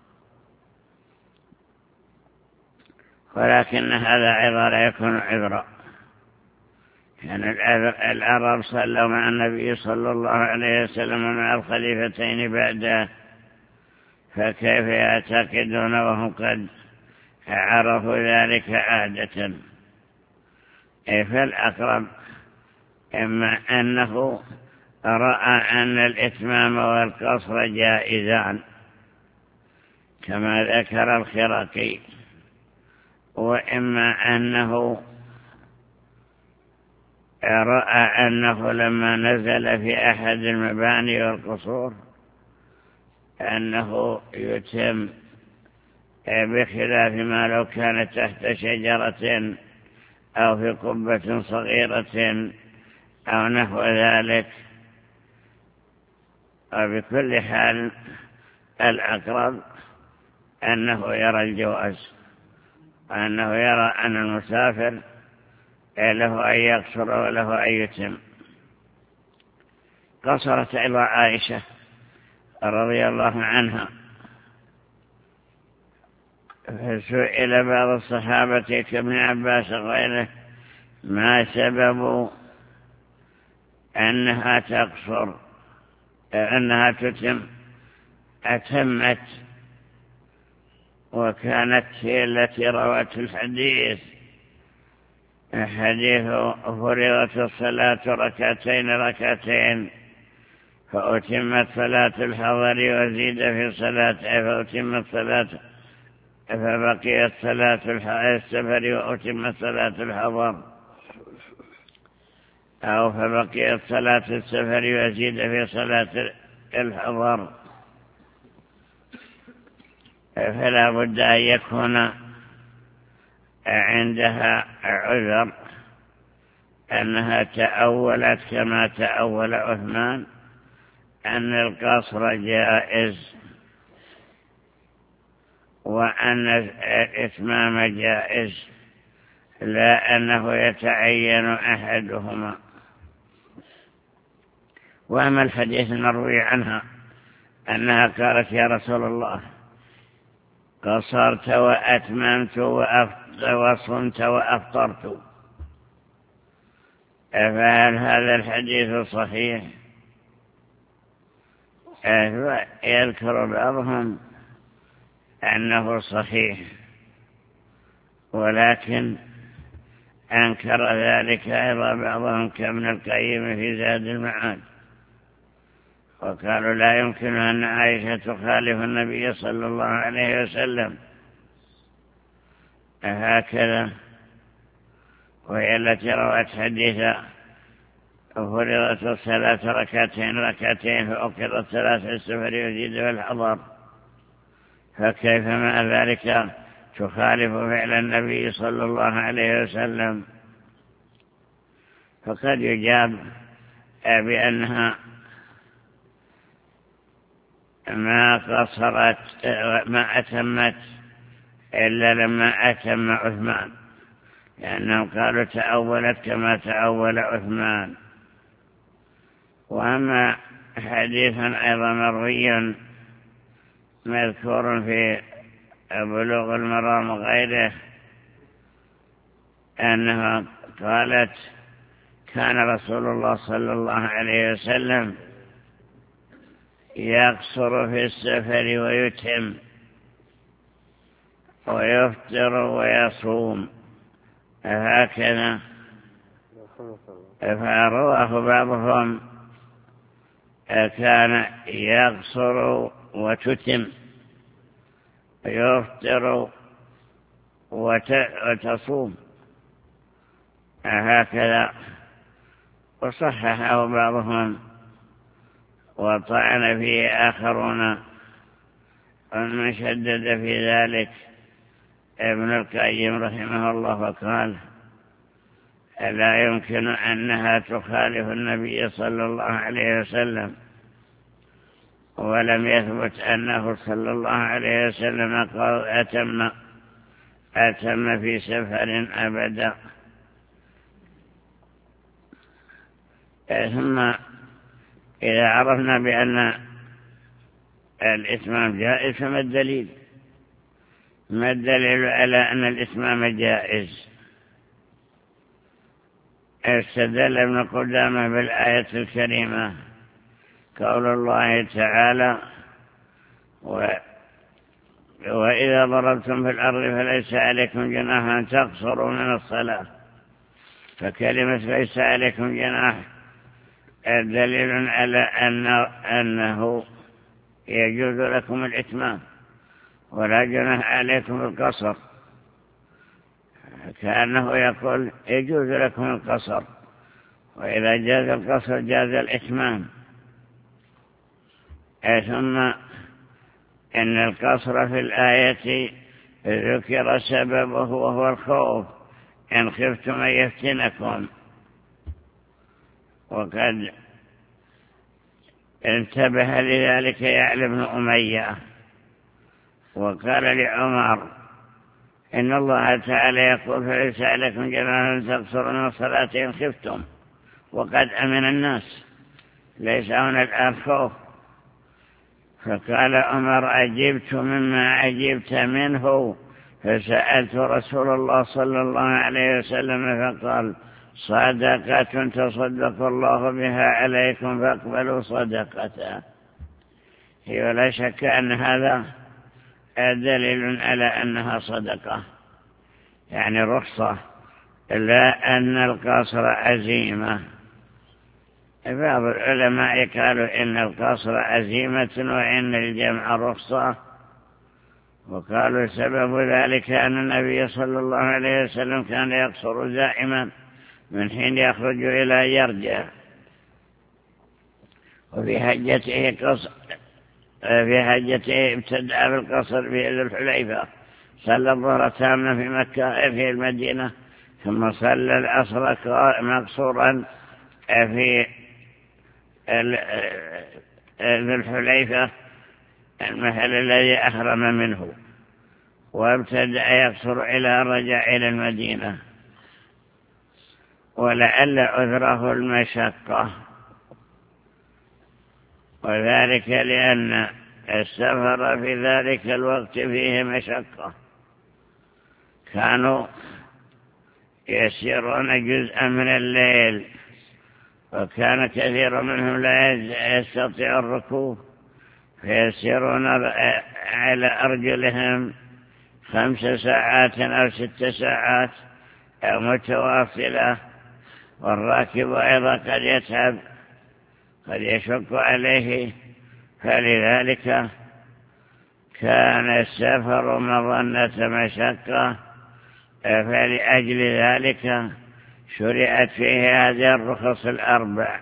ولكن هذا أيضا لا يكون عذرا. يعني العرب صلوا مع النبي صلى الله عليه وسلم مع الخليفتين بعده، فكيف يعتقدون وهم قد عرفوا ذلك عادة؟ فالأقرب إما أنه رأى أن الإتمام والقصر جائزان كما ذكر الخرقي، وإما أنه رأى أنه لما نزل في أحد المباني والقصور أنه يتم بخلاف ما لو كان تحت شجرة أو في قبة صغيرة أو نحو ذلك. وبكل حال الأقرب أنه يرى الجواز، أنه يرى أن المسافر له أن يقصر وله أن يتم. قصرت أيضا عائشة رضي الله عنها، فسئل بعض الصحابة كابن عباس وغيره ما سبب أنها تقصر أنها تتم، أتمت وكانت هي التي روت الحديث، حديث فرضت الصلاة ركعتين ركعتين فأتمت صلاة الحضر وزيد في صلاة فأتمت صلاة فبقيت صلاة السفر وأتمت صلاة الحضر، أو فبقيت صلاة السفر وزيد في صلاة الحضر. فلا بد أن يكون عندها عذر أنها تأولت كما تأول عثمان أن القصر جائز وأن الإتمام جائز، لا أنه يتعين أحدهما. وأما الحديث المروي عنها أنها قالت يا رسول الله قصرت وأتممت وصمت وأفطرت، فهل هذا الحديث صحيح؟ يذكر بعضهم أنه صحيح، ولكن أنكر ذلك أيضا بعضهم كابن القيم في زاد المعاد، وقالوا لا يمكن أن عائشة تخالف النبي صلى الله عليه وسلم هكذا، وهي التي روت حديث فرضت الصلاة ركعتين ركعتين فأقرت صلاة السفر يزيد والحضر، فكيف مع ذلك تخالف فعل النبي صلى الله عليه وسلم؟ فقد يجاب بأنها ما قصرت ما أتمت إلا لما أتم عثمان، لأنهم قالوا تأولت كما تأول عثمان. وأما حديث أيضا مروي مذكور في بلوغ المرام وغيره أنها قالت كان رسول الله صلى الله عليه وسلم يقصر في السفر ويتم ويفطر ويصوم هكذا، فرواه بعضهم كان يقصر وتتم يفطر وتصوم هكذا، وصححه بعضهم وطعن فيه آخرون، ومن شدد في ذلك ابن القيم رحمه الله فقال لا يمكن أنها تخالف النبي صلى الله عليه وسلم، ولم يثبت أنه صلى الله عليه وسلم قال أتم أتم في سفر أبدا. ثم إذا عرفنا بأن الإتمام جائز فما الدليل؟ ما الدليل على أن الإتمام جائز؟ استدل ابن قدامة بالآية الكريمة قول الله تعالى و... وإذا ضربتم في الأرض فليس عليكم جناح أن تقصروا من الصلاة، فكلمة ليس عليكم جناح دليل على أن أنه يجوز لكم الإتمام ولا جناح عليكم القصر، كأنه يقول يجوز لكم القصر وإذا جاز القصر جاز الإتمام. ثم إن القصر في الآية ذكر سببه وهو الخوف إن خفتم أن يفتنكم، وقد انتبه لذلك يعلى بن أمية وقال لعمر إن الله تعالى يقول فليس عليكم جناح أن تقصروا من الصلاة إن خفتم، وقد أمن الناس، ليس هنا الآن خوف. فقال عمر عجبت مما عجبت منه، فسألت رسول الله صلى الله عليه وسلم فقال صدقة تصدق الله بها عليكم فاقبلوا صدقته. هي ولا شك أن هذا دليل على أنها صدقة، يعني رخصة، لا أن القصر عزيمة. بعض العلماء قالوا إن القصر عزيمة وإن الجمع رخصة، وقالوا سبب ذلك أن النبي صلى الله عليه وسلم كان يقصر دائما من حين يخرج إلى يرجع. وفي حجته قصر في حجته ابتدأ بالقصر في ذي الحليفة، صلى الظهر تاما في مكة في المدينة، ثم صلى العصر مقصورا في ذي الحليفة المحل الذي أحرم منه، وابتدأ يقصر إلى رجع إلى المدينة، ولعل عذره المشقة، وذلك لأن السفر في ذلك الوقت فيه مشقة. كانوا يسيرون جزءا من الليل، وكان كثير منهم لا يستطيع الركوب، فيسيرون على أرجلهم خمس ساعات أو ست ساعات متواصلة، والراكب أيضا قد يتعب، قد يشق عليه، فلذلك كان السفر مظنة مشقة، فلأجل ذلك شرعت فيه هذه الرخص الأربع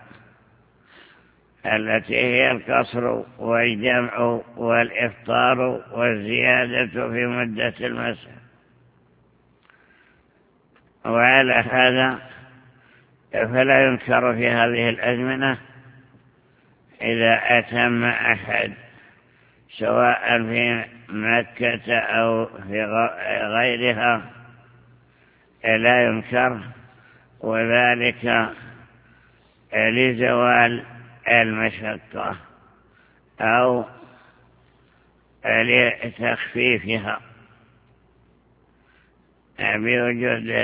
التي هي القصر والجمع والإفطار والزيادة في مدة المسح. وعلى هذا فلا ينكر في هذه الأزمنة إذا أتم أحد سواء في مكة أو في غيرها لا ينكر، وذلك لزوال المشقة أو لتخفيفها بوجود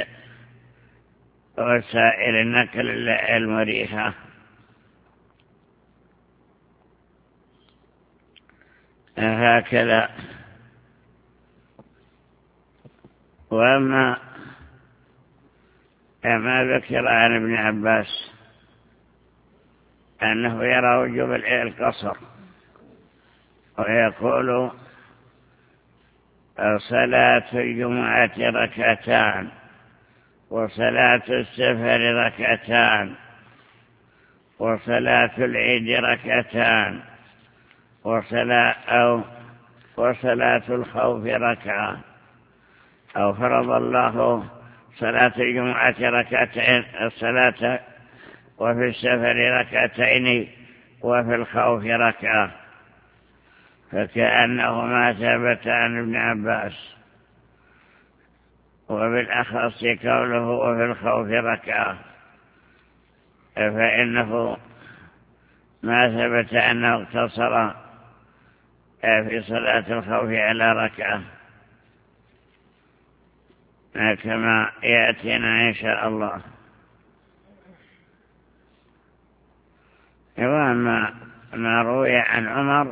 وسائل النقل المريحة. هكذا. وأما ما ذكر عن ابن عباس أنه يرى وجوب القصر، ويقول صلاة الجمعة ركعتان، وصلاة السفر ركعتان، وصلاة العيد ركعتان، وصلاة أو وصلاة الخوف ركعة، أو فرض الله صلاة الجمعة ركعتين الصلاة وفي السفر ركعتين وفي الخوف ركعة، فكأنه ما ثبت عن ابن عباس، وبالأخص قوله وفي الخوف ركعة، فإنه ما ثبت أنه اقتصر في صلاة الخوف على ركعة كما يأتينا إن شاء الله. وأما ما روي عن عمر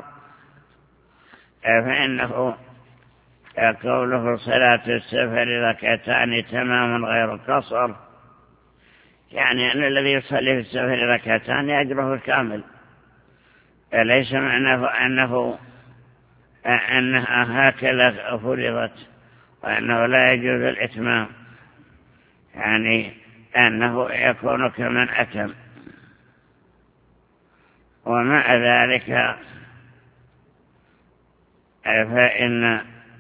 فإنه قوله صلاة السفر ركعتان تمام غير قصر، يعني أن الذي يصلي في السفر ركعتان أجره كامل، ليس معناه أنه أنها هكذا فرضت وأنه لا يجوز الإتمام، يعني أنه يكون كمن أتم. ومع ذلك فإن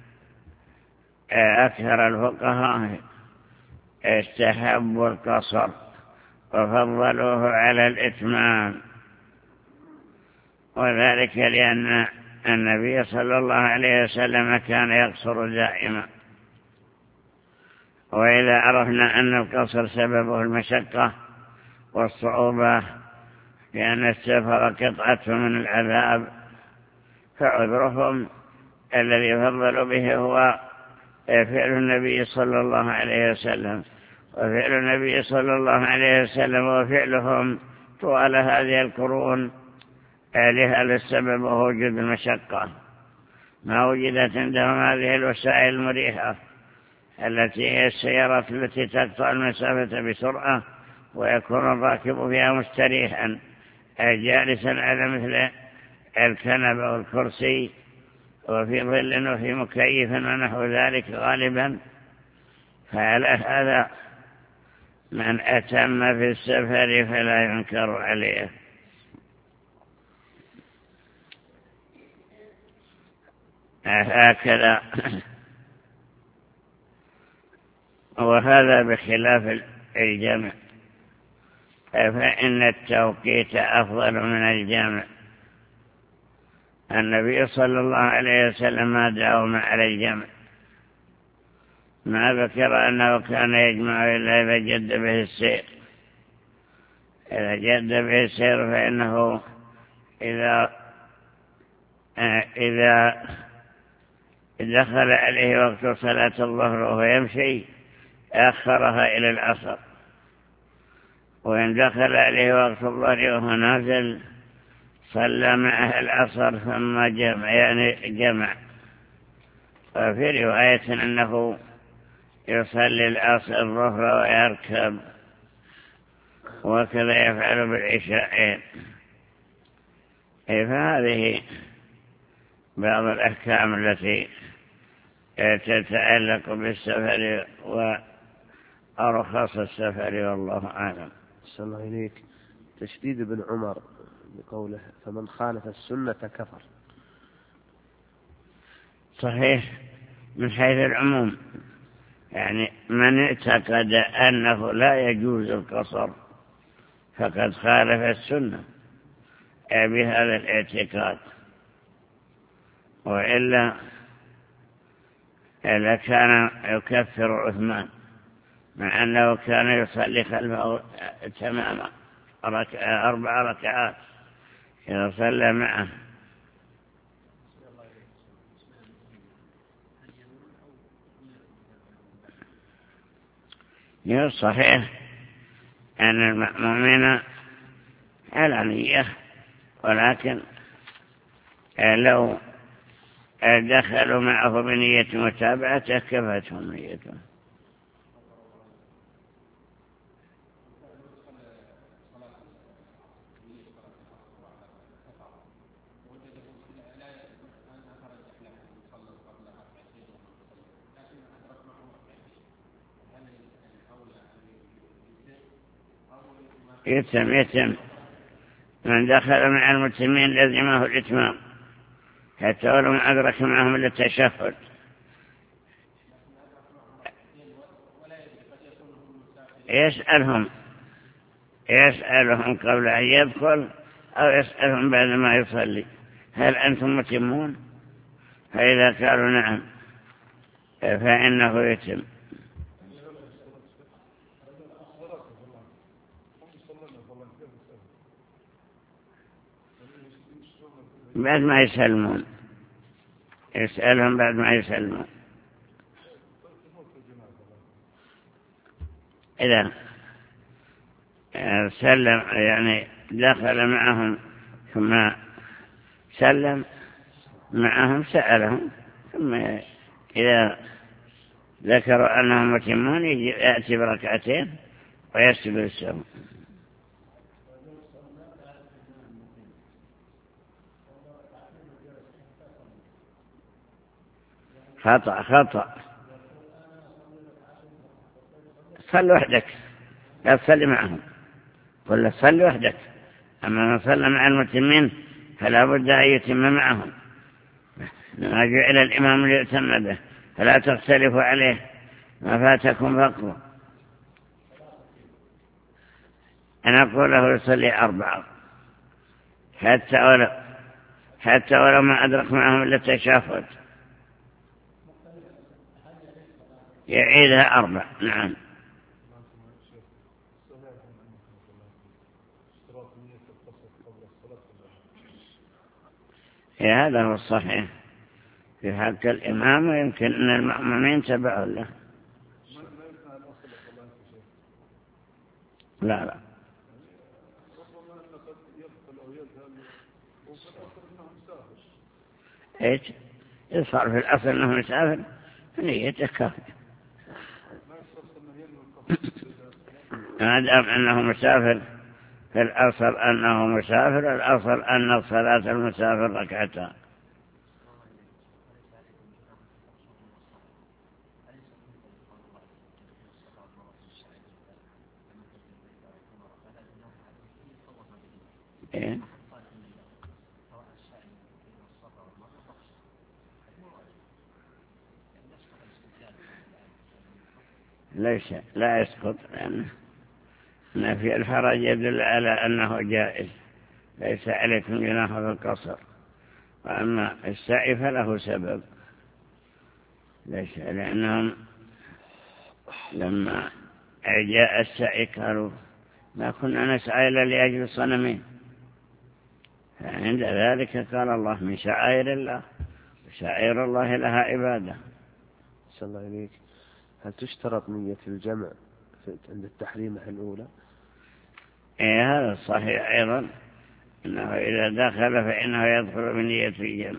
أكثر الفقهاء استحبوا القصر وفضلوه على الإتمام، وذلك لأن النبي صلى الله عليه وسلم كان يقصر دائما. وإذا عرفنا أن القصر سببه المشقة والصعوبة لأن السفر قطعة من العذاب، فعذرهم الذي فضلوا به هو فعل النبي صلى الله عليه وسلم. وفعل النبي صلى الله عليه وسلم وفعلهم طوال هذه القرون لهذا السبب وهو وجود المشقة. ما وجدت عندهم هذه الوسائل المريحة التي هي السيارات التي تقطع المسافة بسرعة ويكون الراكب فيها مستريحا جالسا على مثل الكنبة والكرسي وفي ظل وفي مكيف ونحو ذلك غالبا. فعلى هذا من أتم في السفر فلا ينكر عليه. هكذا. وهذا بخلاف الجمع، فإن التوقيت أفضل من الجمع. النبي صلى الله عليه وسلم ما داوم على الجمع، ما ذكر أنه كان يجمع إلا إذا جد به السير. إذا جد به السير فإنه إذا إذا دخل عليه وقت صلاة الظهر وهو يمشي أخرها إلى العصر، وإن دخل عليه وقت الظهر وهو نازل صلى معه العصر ثم جمع، يعني جمع. وفي رواية أنه يصلي العصر الظهر ويركب، وكذا يفعل بالعشاءين. فهذه بعض الأحكام التي تتعلق بالسفر وأرخص السفر، والله أعلم. صلى الله إليك. تشديد ابن عمر بقوله فمن خالف السنة كفر. صحيح من حيث العموم، يعني من اعتقد أنه لا يجوز القصر فقد خالف السنة بهذا الاعتقاد، وإلا لكان يكفر عثمان مع أنه كان يصلي خلفه تماما أربع ركعات إذا صلى معه. صحيح أن المأمومين علانية، ولكن لو دخلوا معه بنية متابعته كفتهم نيته. يتم يتم من دخل مع المتمين لزمه الإتمام حتى ولو ما أدرك معهم إلا التشهد. يسألهم يسألهم قبل أن يدخل أو يسألهم بعد ما يصلي هل أنتم متمون؟ فإذا قالوا نعم فإنه يتم. بعد ما يسلمون يسألهم بعد ما يسلمون. إذا سلم يعني دخل معهم ثم سلم معهم سألهم، ثم إذا ذكروا أنهم متمون يأتي بركعتين ويسجد السهو. خطأ خطأ صل وحدك لا تصلي معهم، قل صلي وحدك. أما من صلى مع المتمين فلا بد أن يتم معهم، ما جعل الإمام ليؤتم به، فلا تختلفوا عليه، ما فاتكم فقروا. أنا أقول له يصلي أربعة حتى ولو, حتى ولو ما أدرك معهم إلا التشهد يعيدها أربع. نعم. هذا هو الصحيح في حق الإمام، ويمكن أن المأمومين تبعوا له. لا لا ايش يصار في الأصل أنه مسافر فنيته كافية، ما دام أنه مسافر في الأصل أنه مسافر، الأصل أن صلاة المسافر ركعتان. إيه؟ ليس لا يسقط، لأن نفي الحرج يدل على أنه جائز، ليس عليكم جناح في القصر. وأما السعي فله سبب، ليس لأنهم لما جاء السعي قالوا ما كنا نسعى إلا لأجل الصنمين، فعند ذلك قال الله من شعائر الله، شعائر الله لها عبادة. صلى الله عليك. هل تشترط نية الجمع عند التحريمة الأولى؟ إيه هذا الصحيح أيضا، إنه إذا دخل فإنه يدخل بنية الجمع.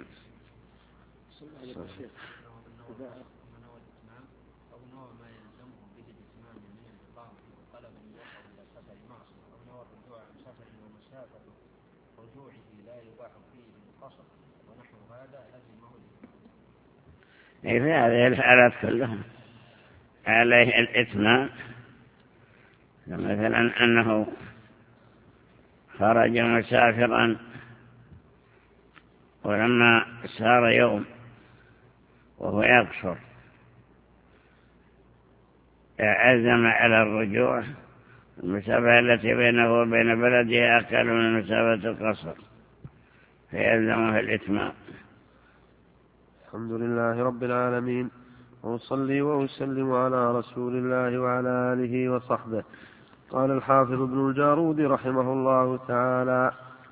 إيه في هذه الحالات كلها عليه الإتمام، مثلا أنه خرج مسافرا ولما سار يوم وهو يقصر عزم على الرجوع، المسافة التي بينه وبين بلده أقل من مسافة القصر، فيلزمه الإتمام. الحمد لله رب العالمين، وأصلي وأسلم على رسول الله وعلى آله وصحبه. قال الحافظ ابن الجارود رحمه الله تعالى: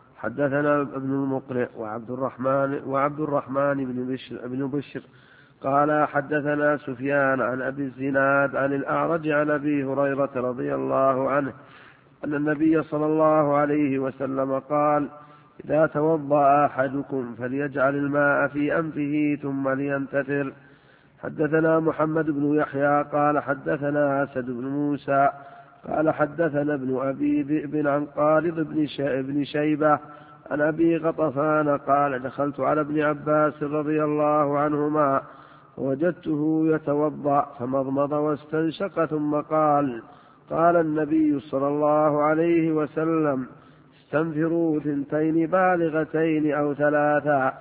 حدثنا ابن المقرئ وعبد الرحمن وعبد الرحمن بن بشر, بن بشر قال حدثنا سفيان عن أبي الزناد عن الأعرج عن أبي هريرة رضي الله عنه أن النبي صلى الله عليه وسلم قال: إذا توضأ أحدكم فليجعل الماء في أنفه ثم لينتثر. حدثنا محمد بن يحيى قال حدثنا أسد بن موسى قال حدثنا ابن أبي ذئب عن قالد بن شيبة عن أبي غطفان قال: دخلت على ابن عباس رضي الله عنهما ووجدته يتوضأ فمضمض واستنشق ثم قال: قال النبي صلى الله عليه وسلم: استنفروا ثنتين بالغتين أو ثلاثا.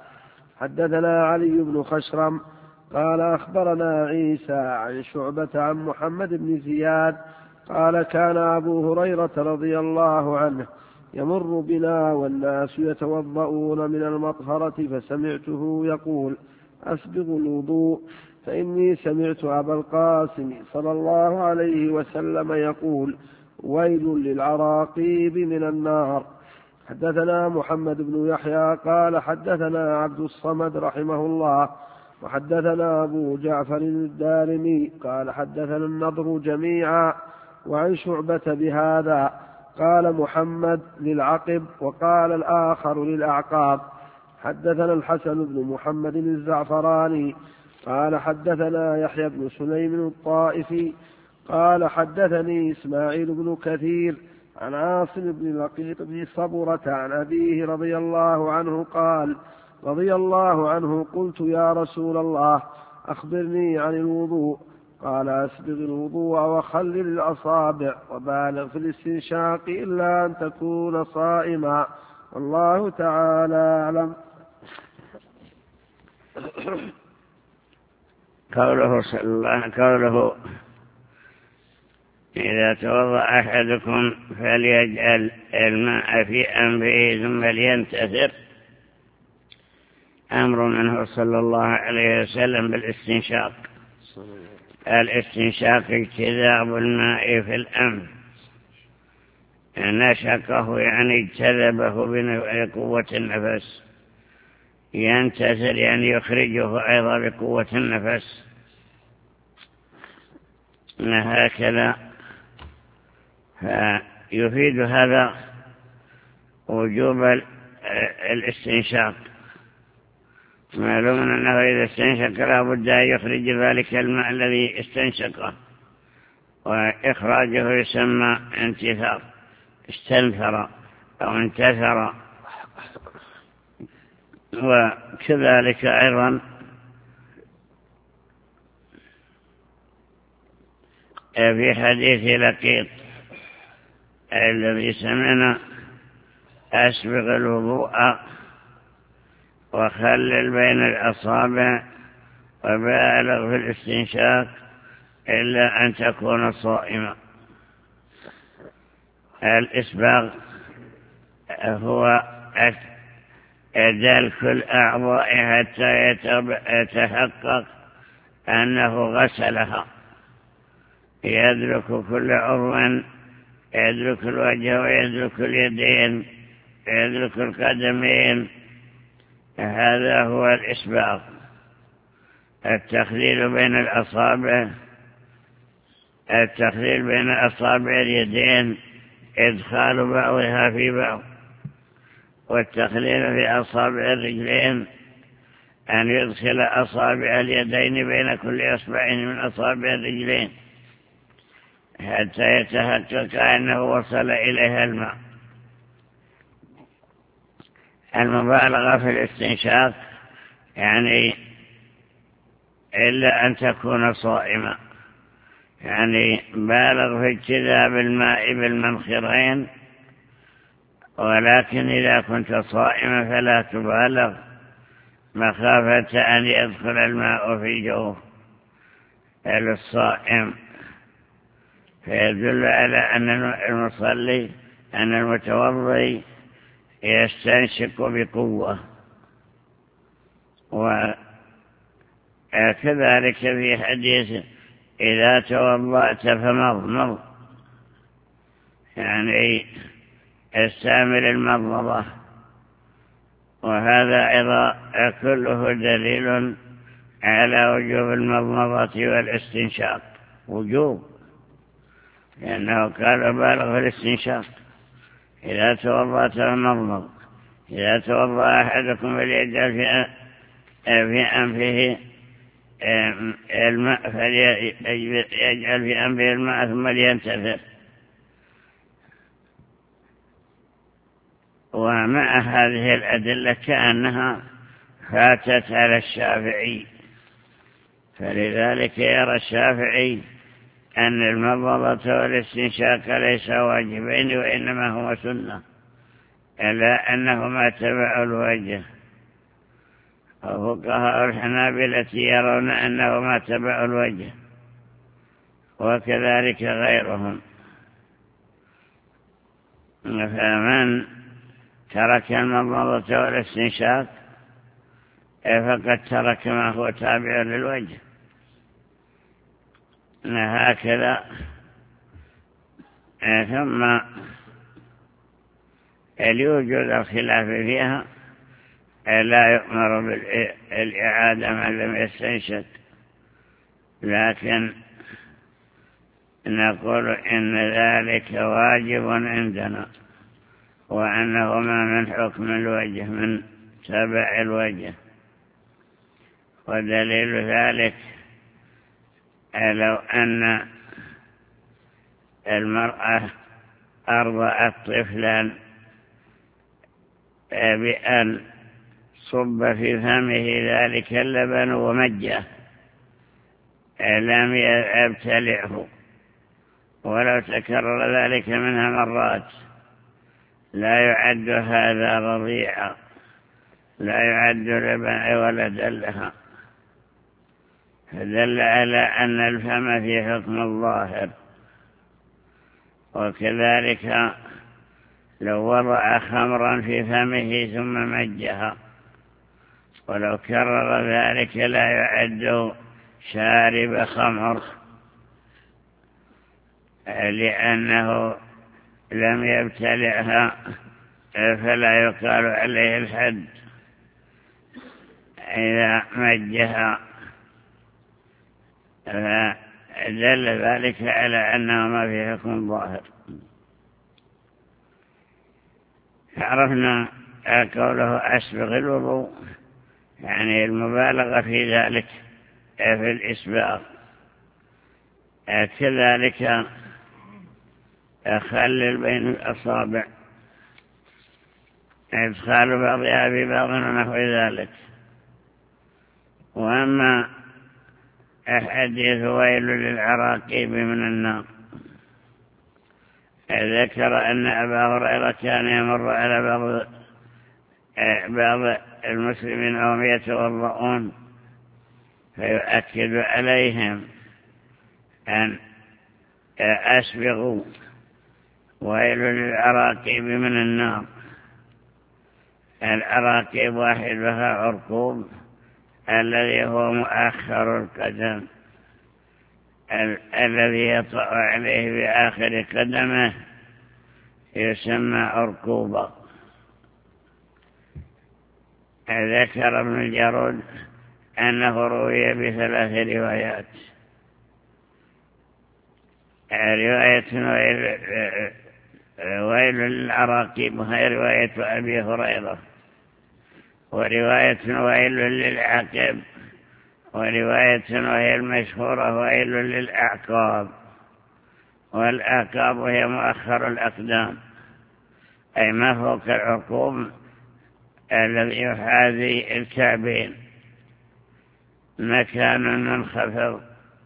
حدثنا علي بن خشرم قال أخبرنا عيسى عن شعبة عن محمد بن زياد قال: كان أبو هريرة رضي الله عنه يمر بنا والناس يتوضؤون من المطهرة فسمعته يقول: أسبغ الوضوء، فإني سمعت أبا القاسم صلى الله عليه وسلم يقول: ويل للعراقيب من النار. حدثنا محمد بن يحيى قال حدثنا عبد الصمد رحمه الله وحدثنا أبو جعفر الدارمي قال حدثنا النضر جميعا وعن شعبة بهذا. قال محمد: للعقب، وقال الآخر: للأعقاب. حدثنا الحسن بن محمد الزعفراني قال حدثنا يحيى بن سليم الطائفي قال حدثني إسماعيل بن كثير عن عاصم بن لقيط بن صبرة عن أبيه رضي الله عنه قال: رضي الله عنه قلت: يا رسول الله أخبرني عن الوضوء. قال أسبغ الوضوء وخلل الأصابع وبالغ في الاستنشاق إلا أن تكون صائما، والله تعالى أعلم. قوله صلى الله قوله إذا توضأ أحدكم فليجعل الماء في أنفه ثم لينتثر، أمر منه صلى الله عليه وسلم بالاستنشاق. الاستنشاق اجتذاب الماء في الأنف، نشقه يعني اجتذبه بقوة النفس، ينتثر يعني يخرجه أيضا بقوة النفس، هكذا. فيفيد هذا وجوب الاستنشاق. معلوم أنه إذا استنشق لا بد أن يخرج ذلك الماء الذي استنشقه، وإخراجه يسمى انتثار، استنثر أو انتثر. وكذلك أيضا في حديث لقيط الذي سمعنا أسبغ الوضوء وخلل بين الأصابع وبالغ في الاستنشاق إلا أن تكون صائما. الإسباغ هو دلك الأعضاء حتى يتحقق أنه غسلها، يدرك كل عضو، يدرك الوجه ويدرك اليدين ويدرك القدمين. هذا هو الإسباغ، التخليل بين الأصابع، التخليل بين أصابع اليدين، إدخال بعضها في بعض، والتخليل في أصابع الرجلين أن يدخل أصابع اليدين بين كل أصبع من أصابع الرجلين حتى يتحقق أنه وصل إليها الماء. المبالغة في الاستنشاق يعني إلا أن تكون صائمة، يعني بالغ في اجتذاب الماء بالمنخرين، ولكن إذا كنت صائما فلا تبالغ مخافة أن يدخل الماء في جوف الصائم. فيدل على أن المصلي أن المتوضي يستنشق بقوة. وكذلك في حديث إذا توضأت فمضمض، يعني استعمل المضمضة. وهذا أيضا كله دليل على وجوب المضمضة والاستنشاق، وجوب، لأنه قال بالغ في الاستنشاق. إذا توضأت فمضمض، إذا توضأ أحدكم فليجعل في أنفه الماء فليجعل في أنفه الماء ثم لينتثر. ومع هذه الأدلة كأنها فاتت على الشافعي، فلذلك يرى الشافعي أن المضمضة والاستنشاق ليس واجبين وإنما هو سنة، إلا أنهما تبع الوجه. وفقهاء الحنابلة يرون أنهما تبع الوجه، وكذلك غيرهم. فمن ترك المضمضة والاستنشاق فقد ترك ما هو تابع للوجه. هكذا. ثم اليوجد الخلاف فيها لا يؤمر بالإعادة من لم يستنشق، لكن نقول إن ذلك واجب عندنا، وأنه ما من حكم الوجه من تبع الوجه. ودليل ذلك لو أن المرأة أرضعت طفلا بأن صب في فمه ذلك اللبن ومجه، لم يبتلعه، ولو تكرر ذلك منها مرات لا يعد هذا رضيعا، لا يعد لبن ولدا لها، فدل على أن الفم في حكم الظاهر. وكذلك لو وضع خمرا في فمه ثم مجها ولو كرر ذلك لا يعد شارب خمر، لأنه لم يبتلعها، فلا يقال عليه الحد إذا مجها. فدل ذلك على أنه ما في حكم ظاهر. عرفنا قوله أسبغ الوضوء، يعني المبالغة في ذلك في الإسباغ. كذلك خلل بين الأصابع، إدخال بعضها ببعض ونحو ذلك. وأما حديث ويل للعراقيب من النار، ذكر أن أبا هريرة كان يمر على بعض بعض المسلمين وهم يتوضؤون فيؤكد عليهم أن أسبغوا ويل للعراقيب من النار. العراقيب واحد بها عرقوب الذي هو مؤخر القدم، الذي يطأ عليه بآخر قدمه يسمى عرقوبا. ذكر ابن الجرود أنه روي بثلاث روايات. رواية ويل للعراقيب وهي رواية أبي هريرة، ورواية ويل للعقب، ورواية وهي المشهورة ويل للأعقاب. والأعقاب هي مؤخر الأقدام، أي ما فوق العقوب الذي يحاذي الكعبين، مكان منخفض،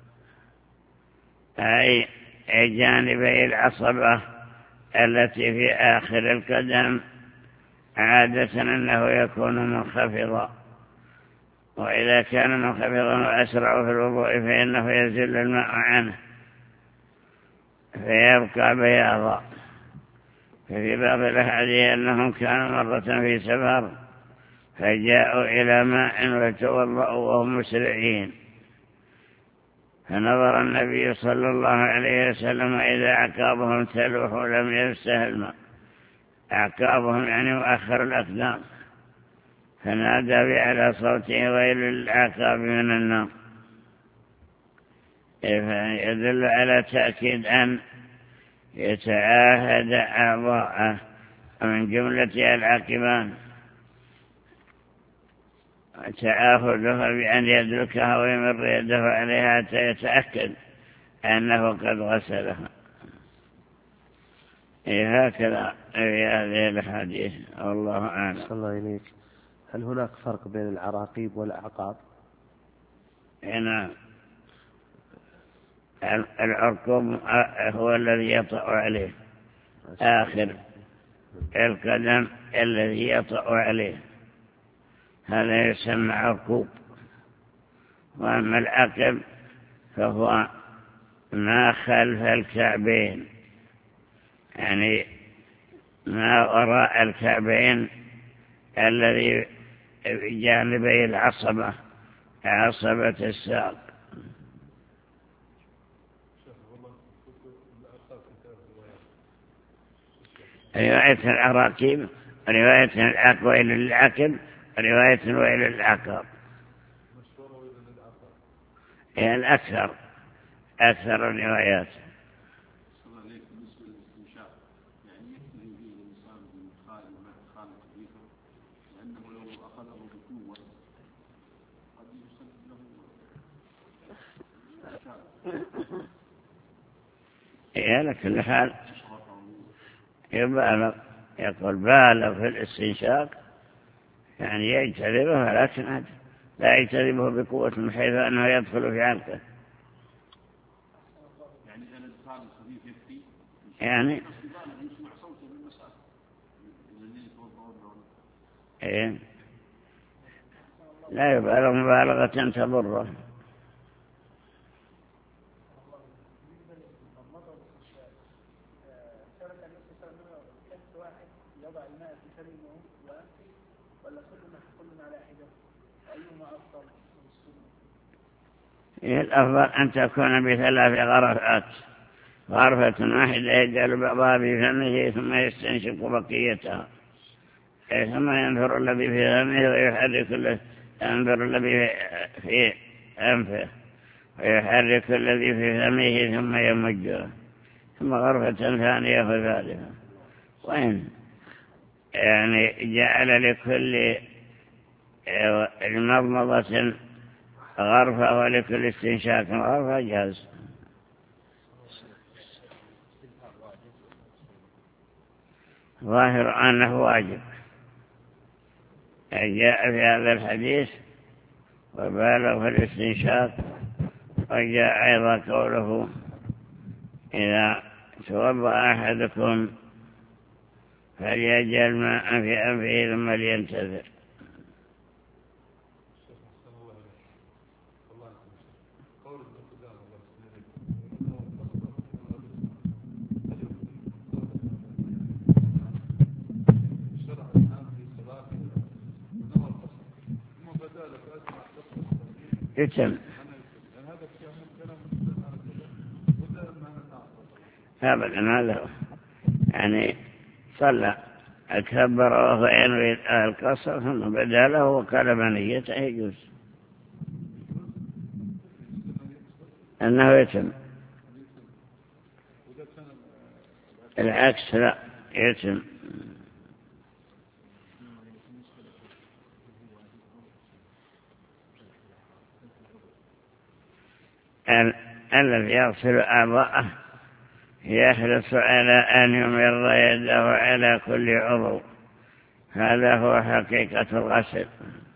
أي جانبي العصبة التي في آخر القدم، عادة أنه يكون منخفضا، وإذا كان منخفضا وأسرع في الوضوء فإنه يزل الماء عنه فيبقى بياضا. ففي بعض الأحاديث أنهم كانوا مرة في سفر فجاءوا إلى ماء وتوضأوا وهم مسرعين، فنظر النبي صلى الله عليه وسلم إذا أعقابهم تلوح لم يمسه الماء، أعقابهم يعني مؤخر الأقدام، فنادى بأعلى صوته ويل للأعقاب من النار. يدل على تأكيد أن يتعاهد أعضاءه من جملة العاقبان، تعاهدها بأن يدركها ويمر يده عليها حتى يتأكد أنه قد غسلها. هكذا في هذه الحديث. والله أعلم. صلى الله عليك. هل هناك فرق بين العراقيب والأعقاب؟ نعم، العرقوب هو الذي يطأ عليه، آخر القدم الذي يطأ عليه هذا يسمى عرقوب. وأما العقب فهو ما خلف الكعبين، يعني ما وراء الكعبين الذي بجانبي العصبة، عصبة الساق. رواية العراقيب، رواية العقب ويل للعقب، رواية ويل للعقاب هي الأكثر، أكثر الروايات. على كل حال يبالغ، يقول بالغ في الاستنشاق، يعني يجتذبه، ولكن لا يجتذبه بقوة من حيث أنه يدخل في عنقه، يعني إيه؟ لا يبالغ مبالغة تضره. الأفضل أن تكون بثلاث غرفات، غرفة واحدة يجعل بعضها في فمه ثم يستنشق بقيتها، ثم ينظر الذي في فمه ويحرك ينظر الذي في أنفه ويحرك الذي في فمه ثم يمجه، ثم غرفة ثانية وثالثة. وإن يعني جعل لكل المضمضة غرفة ولكل استنشاق غرفة جاز. ظاهر أنه واجب، جاء في هذا الحديث وبالغ في الاستنشاق، وجاء أيضا قوله إذا توضأ أحدكم فليجعل ماء في أنفه ثم لينتظر. يتم أبدا، هذا يعني صلى أكبر وهو ينوي القصر ثم بدا له وقال بنيته يجوز أنه يتم. العكس لا يتم. الذي يغسل أعضاءه يحرص على أن يمر يده على كل عضو، هذا هو حقيقة الغسل.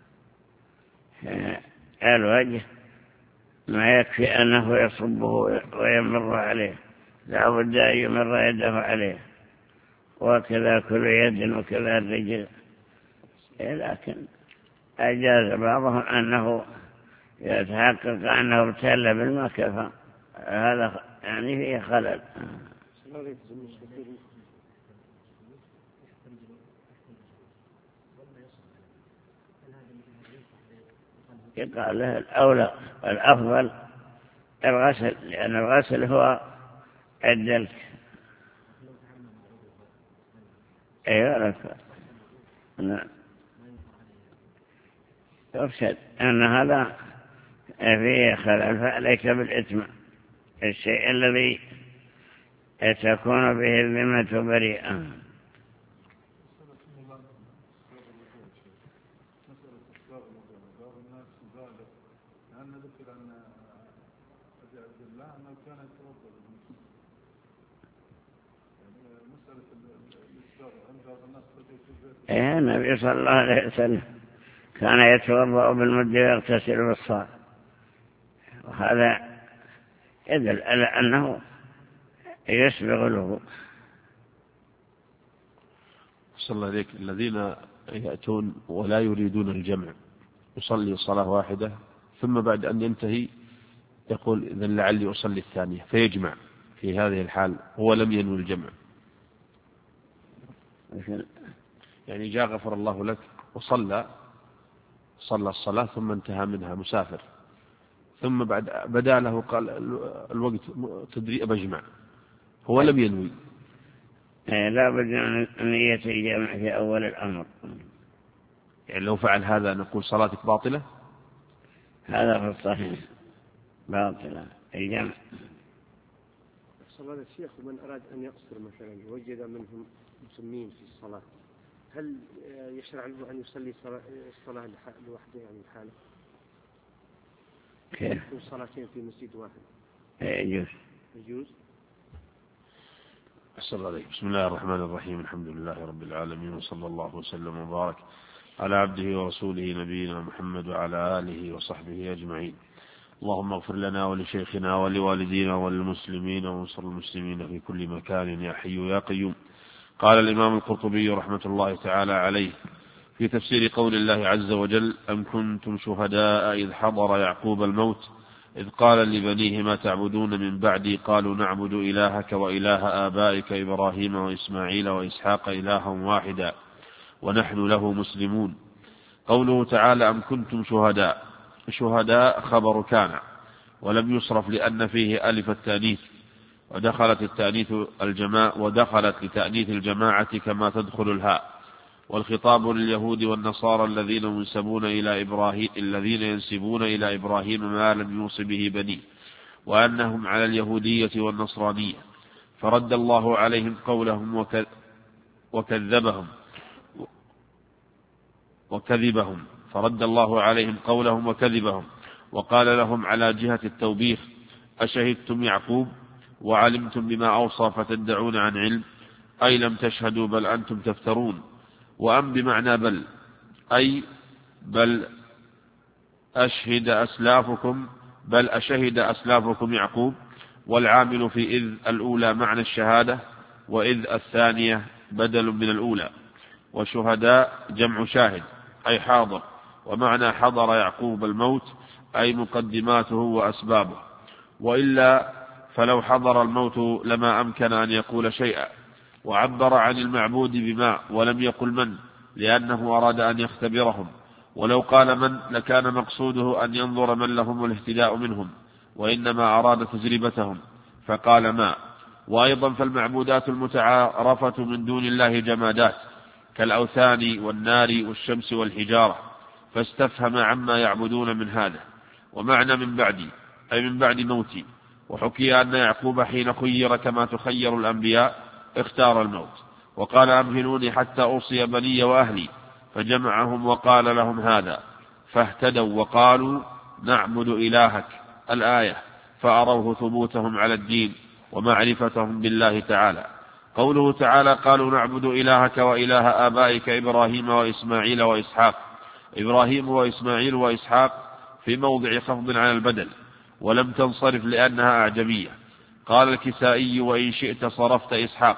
الوجه ما يكفي أنه يصبه ويمر عليه، لا بد أن يمر يده عليه، وكذا كل يد وكذا الرجل. لكن أجاز بعضهم أنه يتحقق أنه ابتل بالماء كفى، هذا يعني فيه خلل. يقال له الأولى والأفضل الغسل، لأن الغسل هو الدلك. أيها لك نعم. يرشد أن هذا فيه خلل، فعليك بالإتمام الشيء الذي تكون به الذمة بريئة. إيه النبي صلى الله عليه وسلم كان يتوضأ بالمد ويغتسل بالصاع، وهذا يدل على أنه يسبغ الوضوء. صلى الله عليك. الذين يأتون ولا يريدون الجمع، يصلي صلاة واحدة ثم بعد أن ينتهي يقول إذن لعلي أصلي الثانية، فيجمع. في هذه الحال هو لم ينوي الجمع، يعني جاء غفر الله لك وصلى صلى الصلاة ثم انتهى منها مسافر، ثم بعد بدا له قال الوقت تدري بجمع، هو لم ينوي. لا بد من نية الجمع في أول الأمر. يعني لو فعل هذا نقول صلاتك باطلة؟ هذا في الصحيح باطلة الجمع. صلى الشيخ من أراد أن يقصر مثلا وجد منهم مسمين في الصلاة، هل يشرع له أن يصلي الصلاة لوحده يعني الحالة؟ كيف؟ يكون صلاتين في مسجد واحد يجوز. يجوز. صلى الله عليه. بسم الله الرحمن الرحيم، الحمد لله رب العالمين، وصلى الله وسلم وبارك على عبده ورسوله نبينا محمد وعلى آله وصحبه أجمعين. اللهم اغفر لنا ولشيخنا ولوالدينا وللمسلمين وانصر المسلمين في كل مكان يا حي يا قيوم. قال الإمام القرطبي رحمة الله تعالى عليه في تفسير قول الله عز وجل: أم كنتم شهداء إذ حضر يعقوب الموت إذ قال لبنيه ما تعبدون من بعدي قالوا نعبد إلهك وإله آبائك إبراهيم وإسماعيل وإسحاق إلها واحدا ونحن له مسلمون. قوله تعالى: أم كنتم شهداء، شهداء خبر كان ولم يصرف لأن فيه ألف التأنيث، ودخلت التأنيث الجماعة ودخلت لتأنيث الجماعة كما تدخل الهاء، والخطاب لليهود والنصارى الذين ينسبون إلى إبراهيم الذين ينسبون إلى إبراهيم ما لم يوص به بنيه، وأنهم على اليهودية والنصرانية، فرد الله عليهم قولهم وكذبهم وكذبهم فرد الله عليهم قولهم وكذبهم وقال لهم على جهة التوبيخ: أشهدتم يعقوب وعلمتم بما أوصى فتدعون عن علم، أي لم تشهدوا بل أنتم تفترون. وأم بمعنى بل، أي بل أشهد أسلافكم بل أشهد أسلافكم يعقوب، والعامل في إذ الأولى معنى الشهادة، وإذ الثانية بدل من الأولى. وشهداء جمع شاهد أي حاضر، ومعنى حضر يعقوب الموت أي مقدماته وأسبابه، وإلا فلو حضر الموت لما أمكن أن يقول شيئا. وعبر عن المعبود بما ولم يقل من، لأنه أراد أن يختبرهم، ولو قال من لكان مقصوده أن ينظر من لهم الاهتداء منهم، وإنما أراد تجربتهم فقال ما. وأيضا فالمعبودات المتعارفة من دون الله جمادات كالأوثان والنار والشمس والحجارة، فاستفهم عما يعبدون من هذا. ومعنى من بعدي أي من بعد موتي. وحكي أن يعقوب حين خير كما تخير الأنبياء اختار الموت، وقال: أمهلوني حتى أوصي بني وأهلي، فجمعهم وقال لهم هذا، فاهتدوا وقالوا نعبد إلهك الآية، فأروه ثبوتهم على الدين ومعرفتهم بالله تعالى. قوله تعالى: قالوا نعبد إلهك وإله آبائك إبراهيم وإسماعيل وإسحاق. إبراهيم وإسماعيل وإسحاق في موضع خفض على البدل، ولم تنصرف لأنها أعجمية. قال الكسائي: وإن شئت صرفت إسحاق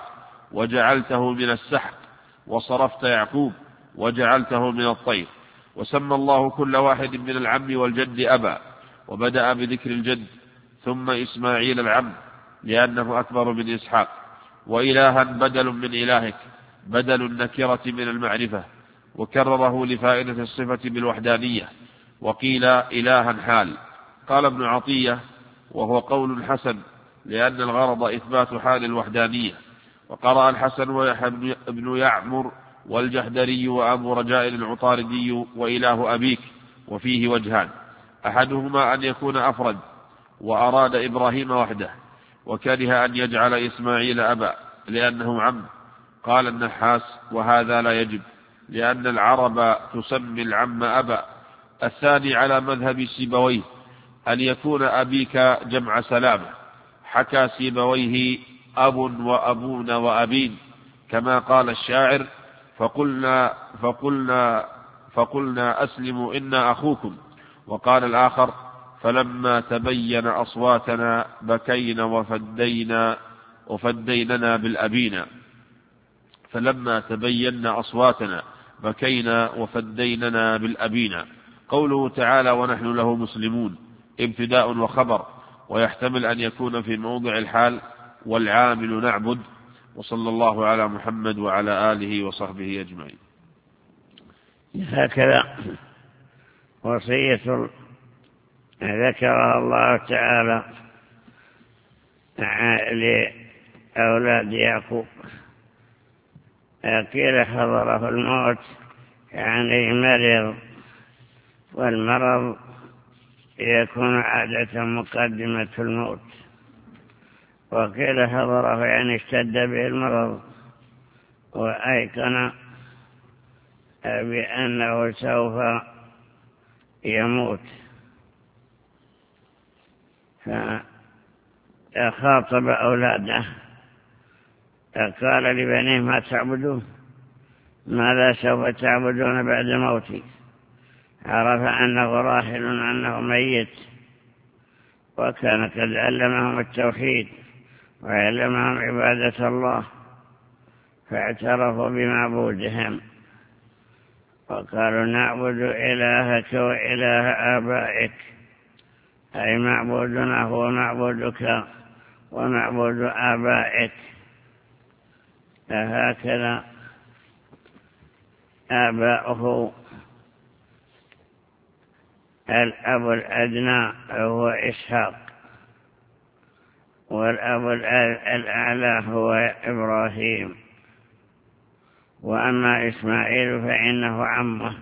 وجعلته من السحق، وصرفت يعقوب وجعلته من الطير. وسمى الله كل واحد من العم والجد أبا، وبدأ بذكر الجد ثم إسماعيل العم لأنه أكبر من إسحاق. وإلها بدل من إلهك، بدل النكرة من المعرفة، وكرره لفائدة الصفة بالوحدانية. وقيل إلها حال. قال ابن عطية: وهو قول حسن، لأن الغرض إثبات حال الوحدانية. وقرأ الحسن ويحيى بن يعمر والجحدري وأبو رجاء العطاردي وإله أبيك، وفيه وجهان: أحدهما أن يكون أفرد وأراد إبراهيم وحده، وكره أن يجعل إسماعيل أبا لأنه عم. قال النحاس: وهذا لا يجب، لأن العرب تسمي العم أبا. الثاني على مذهب سيبويه أن يكون أبيك جمع سلامة، حكى سيبويه: أب وأبون وأبين، كما قال الشاعر: فقلنا, فقلنا, فقلنا أسلموا إنا أخوكم. وقال الآخر: فلما تبين أصواتنا بكينا وفدينا وفديننا بالأبينا فلما تبين أصواتنا بكينا وفديننا بالأبينا. قوله تعالى: ونحن له مسلمون، ابتداء وخبر، ويحتمل أن يكون في موضع الحال، والعامل نعبد. وصلى الله على محمد وعلى آله وصحبه أجمعين. هكذا وصية ذكرها الله تعالى لأولاد يعقوب. قيل حضره الموت يعني مرض، والمرض يكون عادة مقدمة الموت. وقيل حضره يعني اشتد به المرض وأيقن بأنه سوف يموت، فخاطب أولاده قال لبنيه ما تعبدون، ماذا سوف تعبدون بعد موتي. عرف أنه راحل، أنه ميت، وكان قد علمهم التوحيد وعلمهم عبادة الله، فاعترفوا بمعبودهم وقالوا نعبد إلهك وإله آبائك، أي معبودنا هو معبودك ومعبود آبائك. فهكذا آباؤه الأب الأدنى هو إسحاق، والأب الأعلى هو إبراهيم، وأما إسماعيل فإنه عمه،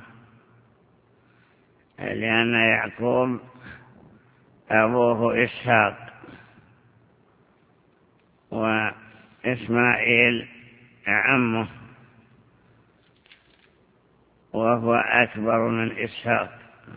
لأن يعقوب أبوه إسحاق وإسماعيل عمه، وهو أكبر من إسحاق.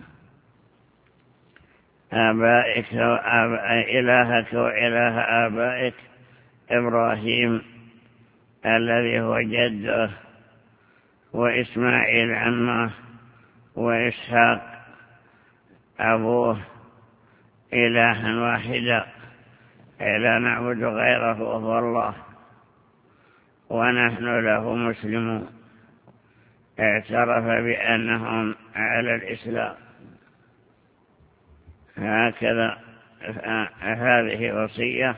آبائك وآباء إلهك وإله آبائك إبراهيم الذي هو جده، وإسماعيل عمه، وإسحاق أبوه، إلها واحدا لا نعبد غيره وهو الله، ونحن له مسلمون. اعترف بأنهم على الإسلام. هكذا هذه وصية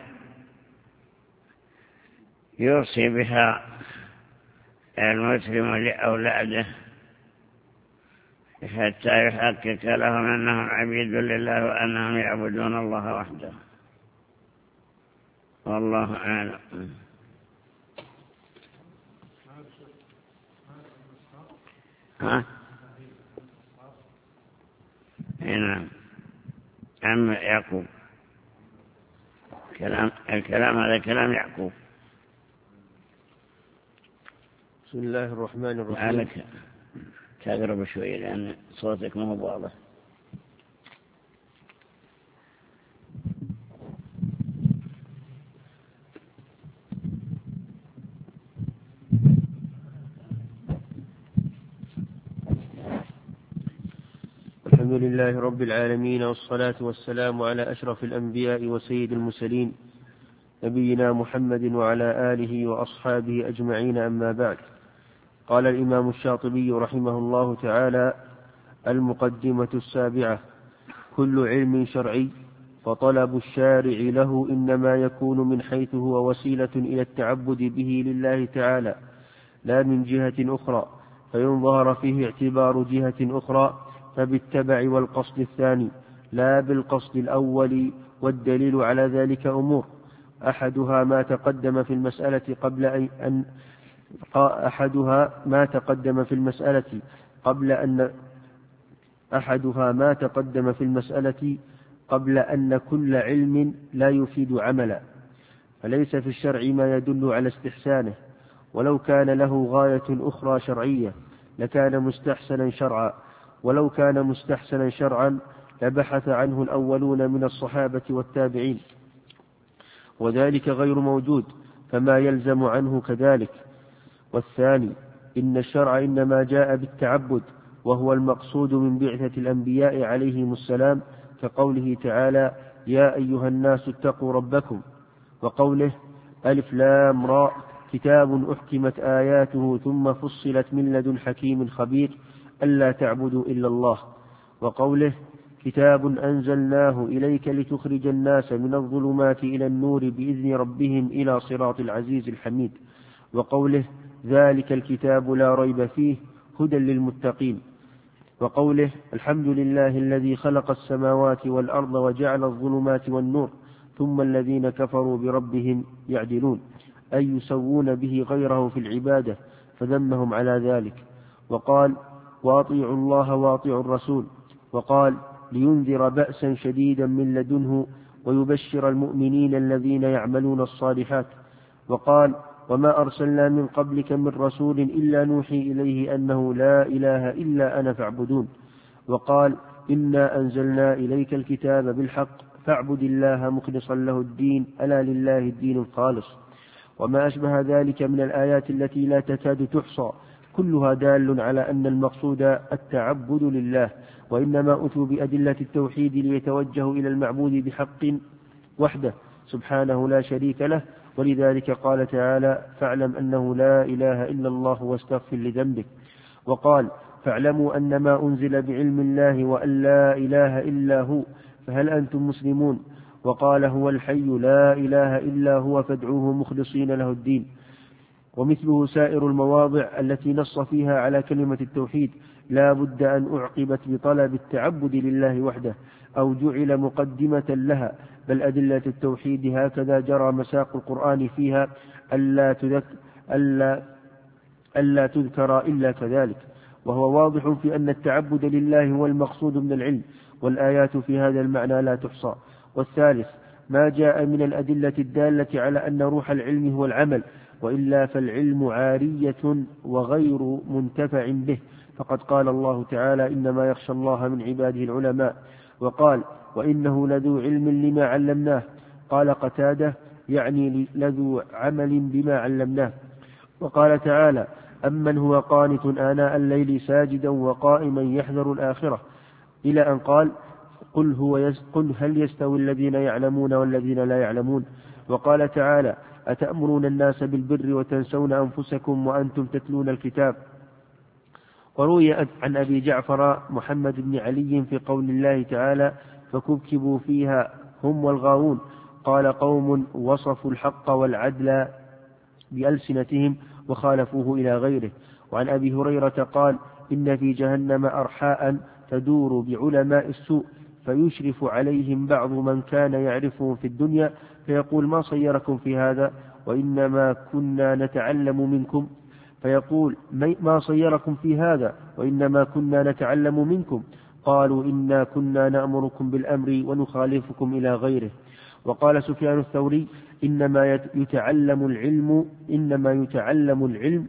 يوصي بها المسلم لأولاده حتى يحقق لهم أنهم عبيد لله وأنهم يعبدون الله وحده. والله أعلم. ها؟ نعم، عم يعقوب. كلام الكلام هذا كلام يعقوب. بسم الله الرحمن الرحيم. عليك تقرب شوي لأن صوتك ما هو واضح. الحمد لله رب العالمين، والصلاة والسلام على أشرف الأنبياء وسيد المرسلين نبينا محمد وعلى آله وأصحابه أجمعين، أما بعد. قال الإمام الشاطبي رحمه الله تعالى: المقدمة السابعة: كل علم شرعي فطلب الشارع له إنما يكون من حيث هو وسيلة إلى التعبد به لله تعالى لا من جهة أخرى، فإن ظهر فيه اعتبار جهة أخرى فبالتبع والقصد الثاني لا بالقصد الأول. والدليل على ذلك أمور: أحدها ما تقدم في المسألة قبل أن أحدها ما تقدم في المسألة قبل أن أحدها ما تقدم في المسألة قبل أن كل علم لا يفيد عملا، فليس في الشرع ما يدل على استحسانه، ولو كان له غاية أخرى شرعية لكان مستحسنا شرعا، ولو كان مستحسنا شرعا لبحث عنه الأولون من الصحابة والتابعين، وذلك غير موجود فما يلزم عنه كذلك. والثاني: إن الشرع إنما جاء بالتعبد، وهو المقصود من بعثة الأنبياء عليهم السلام، كقوله تعالى: يا أيها الناس اتقوا ربكم، وقوله: ألف لام راء كتاب أحكمت آياته ثم فصلت من لدن حكيم خبير ألا تعبدوا إلا الله، وقوله: كتاب أنزلناه إليك لتخرج الناس من الظلمات إلى النور بإذن ربهم إلى صراط العزيز الحميد، وقوله: ذلك الكتاب لا ريب فيه هدى للمتقين، وقوله: الحمد لله الذي خلق السماوات والأرض وجعل الظلمات والنور ثم الذين كفروا بربهم يعدلون، أي يسوون به غيره في العبادة، فذمهم على ذلك. وقال: وأطيعوا الله وأطيعوا الرسول، وقال: لينذر بأسا شديدا من لدنه ويبشر المؤمنين الذين يعملون الصالحات، وقال: وما أرسلنا من قبلك من رسول إلا نوحي إليه أنه لا إله إلا أنا فاعبدون، وقال: إنا أنزلنا إليك الكتاب بالحق فاعبد الله مخلصا له الدين ألا لله الدين الخالص، وما أشبه ذلك من الآيات التي لا تكاد تحصى، كلها دال على أن المقصود التعبد لله، وإنما أتوا بأدلة التوحيد ليتوجهوا إلى المعبود بحق وحده سبحانه لا شريك له، ولذلك قال تعالى: فاعلم أنه لا إله إلا الله واستغفر لذنبك. وقال: فاعلموا أن ما أنزل بعلم الله وأن لا إله إلا هو، فهل أنتم مسلمون؟ وقال: هو الحي لا إله إلا هو فادعوه مخلصين له الدين. ومثله سائر المواضع التي نص فيها على كلمة التوحيد لا بد أن أعقبت بطلب التعبد لله وحده أو جعل مقدمة لها، بل أدلة التوحيد هكذا جرى مساق القرآن فيها ألا تذكر, ألا ألا تذكر إلا كذلك. وهو واضح في أن التعبد لله هو المقصود من العلم، والآيات في هذا المعنى لا تحصى. والثالث ما جاء من الأدلة الدالة على أن روح العلم هو العمل، وإلا فالعلم عارية وغير منتفع به، فقد قال الله تعالى: إنما يخشى الله من عباده العلماء. وقال: وإنه لذو علم لما علمناه. قال قتادة: يعني لذو عمل بما علمناه. وقال تعالى: أمن هو قانت آناء الليل ساجدا وقائما يحذر الآخرة، إلى أن قال: قل, هو يس قل هل يستوي الذين يعلمون والذين لا يعلمون. وقال تعالى: أتأمرون الناس بالبر وتنسون أنفسكم وأنتم تتلون الكتاب. وروي عن أبي جعفر محمد بن علي في قول الله تعالى: فكبكبوا فيها هم والغاوون، قال: قوم وصفوا الحق والعدل بألسنتهم وخالفوه إلى غيره. وعن أبي هريرة قال: إن في جهنم أرحاء تدور بعلماء السوء، فيشرف عليهم بعض من كان يعرفهم في الدنيا فيقول: ما صيركم في هذا؟ وإنما كنا نتعلم منكم. فيقول: ما صيركم في هذا؟ وإنما كنا نتعلم منكم. قالوا: إنا كنا نأمركم بالأمر ونخالفكم إلى غيره. وقال سفيان الثوري: إنما يتعلم العلم إنما يتعلم العلم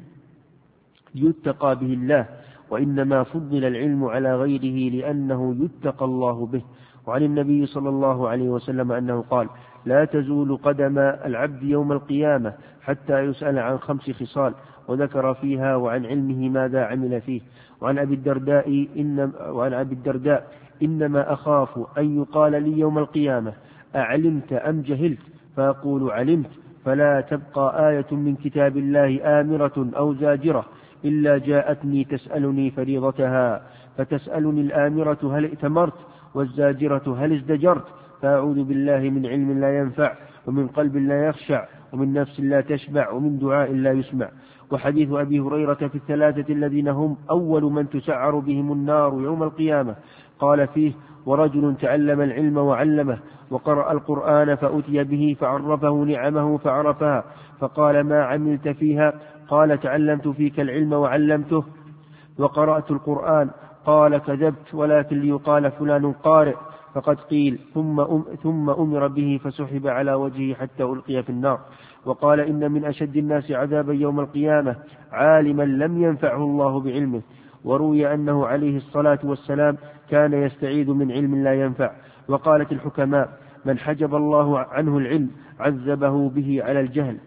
يتقى به الله، وإنما فضل العلم على غيره لأنه يتقى الله به. وعن النبي صلى الله عليه وسلم أنه قال: لا تزول قدم العبد يوم القيامة حتى يسأل عن خمس خصال، وذكر فيها وعن علمه ماذا عمل فيه. وعن أبي الدرداء إن وعن أبي الدرداء إنما أخاف أن يقال لي يوم القيامة: أعلمت أم جهلت؟ فأقول: علمت. فلا تبقى آية من كتاب الله آمرة أو زاجرة إلا جاءتني تسألني فريضتها، فتسألني الآمرة: هل ائتمرت؟ والزاجرة: هل ازدجرت؟ فأعوذ بالله من علم لا ينفع، ومن قلب لا يخشع، ومن نفس لا تشبع، ومن دعاء لا يسمع. وحديث أبي هريرة في الثلاثة الذين هم أول من تسعر بهم النار يوم القيامة قال فيه: ورجل تعلم العلم وعلمه، وقرأ القرآن فأتي به فعرفه نعمه فعرفها، فقال: ما عملت فيها؟ قال: تعلمت فيك العلم وعلمته وقرأت القرآن. قال: كذبت، ولكن ليقال فلان قارئ. فقد قيل: ثم, أم ثم أمر به فسحب على وجهه حتى ألقي في النار. وقال: إن من أشد الناس عذابا يوم القيامة عالما لم ينفعه الله بعلمه. وروي أنه عليه الصلاة والسلام كان يستعيذ من علم لا ينفع. وقالت الحكماء: من حجب الله عنه العلم عذبه به على الجهل،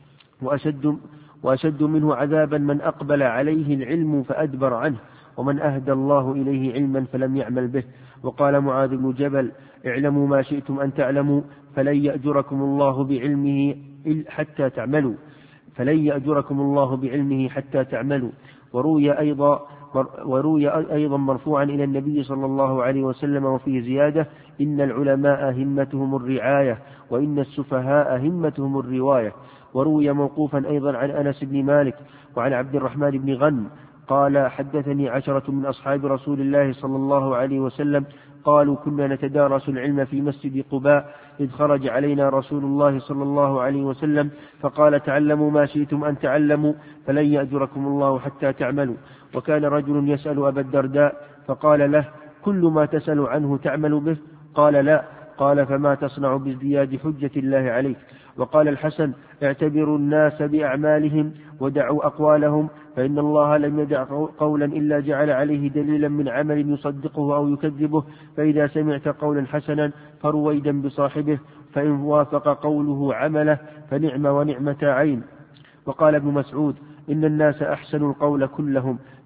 وأشد, وأشد منه عذابا من أقبل عليه العلم فأدبر عنه، ومن أهدى الله إليه علما فلم يعمل به. وقال معاذ بن جبل: اعلموا ما شئتم أن تعلموا فلن يأجركم الله بعلمه حتى تعملوا فلن يأجركم الله بعلمه حتى تعملوا. وروي أيضا وروي أيضا مرفوعا إلى النبي صلى الله عليه وسلم وفيه زيادة: إن العلماء همتهم الرعاية، وإن السفهاء همتهم الرواية. وروي موقوفا أيضا عن أنس بن مالك وعن عبد الرحمن بن غنم قال: حدثني عشرة من أصحاب رسول الله صلى الله عليه وسلم قالوا: كنا نتدارس العلم في مسجد قباء، إذ خرج علينا رسول الله صلى الله عليه وسلم فقال: تعلموا ما شئتم أن تعلموا فلن يأجركم الله حتى تعملوا. وكان رجل يسأل أبا الدرداء فقال له: كل ما تسأل عنه تعمل به؟ قال: لا. قال: فما تصنع بازدياد حجة الله عليك؟ وقال الحسن: اعتبروا الناس بأعمالهم ودعوا أقوالهم، فإن الله لم يدع قولا إلا جعل عليه دليلا من عمل يصدقه أو يكذبه، فإذا سمعت قولا حسنا فرويدا بصاحبه، فإن وافق قوله عمله فنعم ونعمة عين. وقال ابن مسعود: إن الناس أحسن القول كلهم،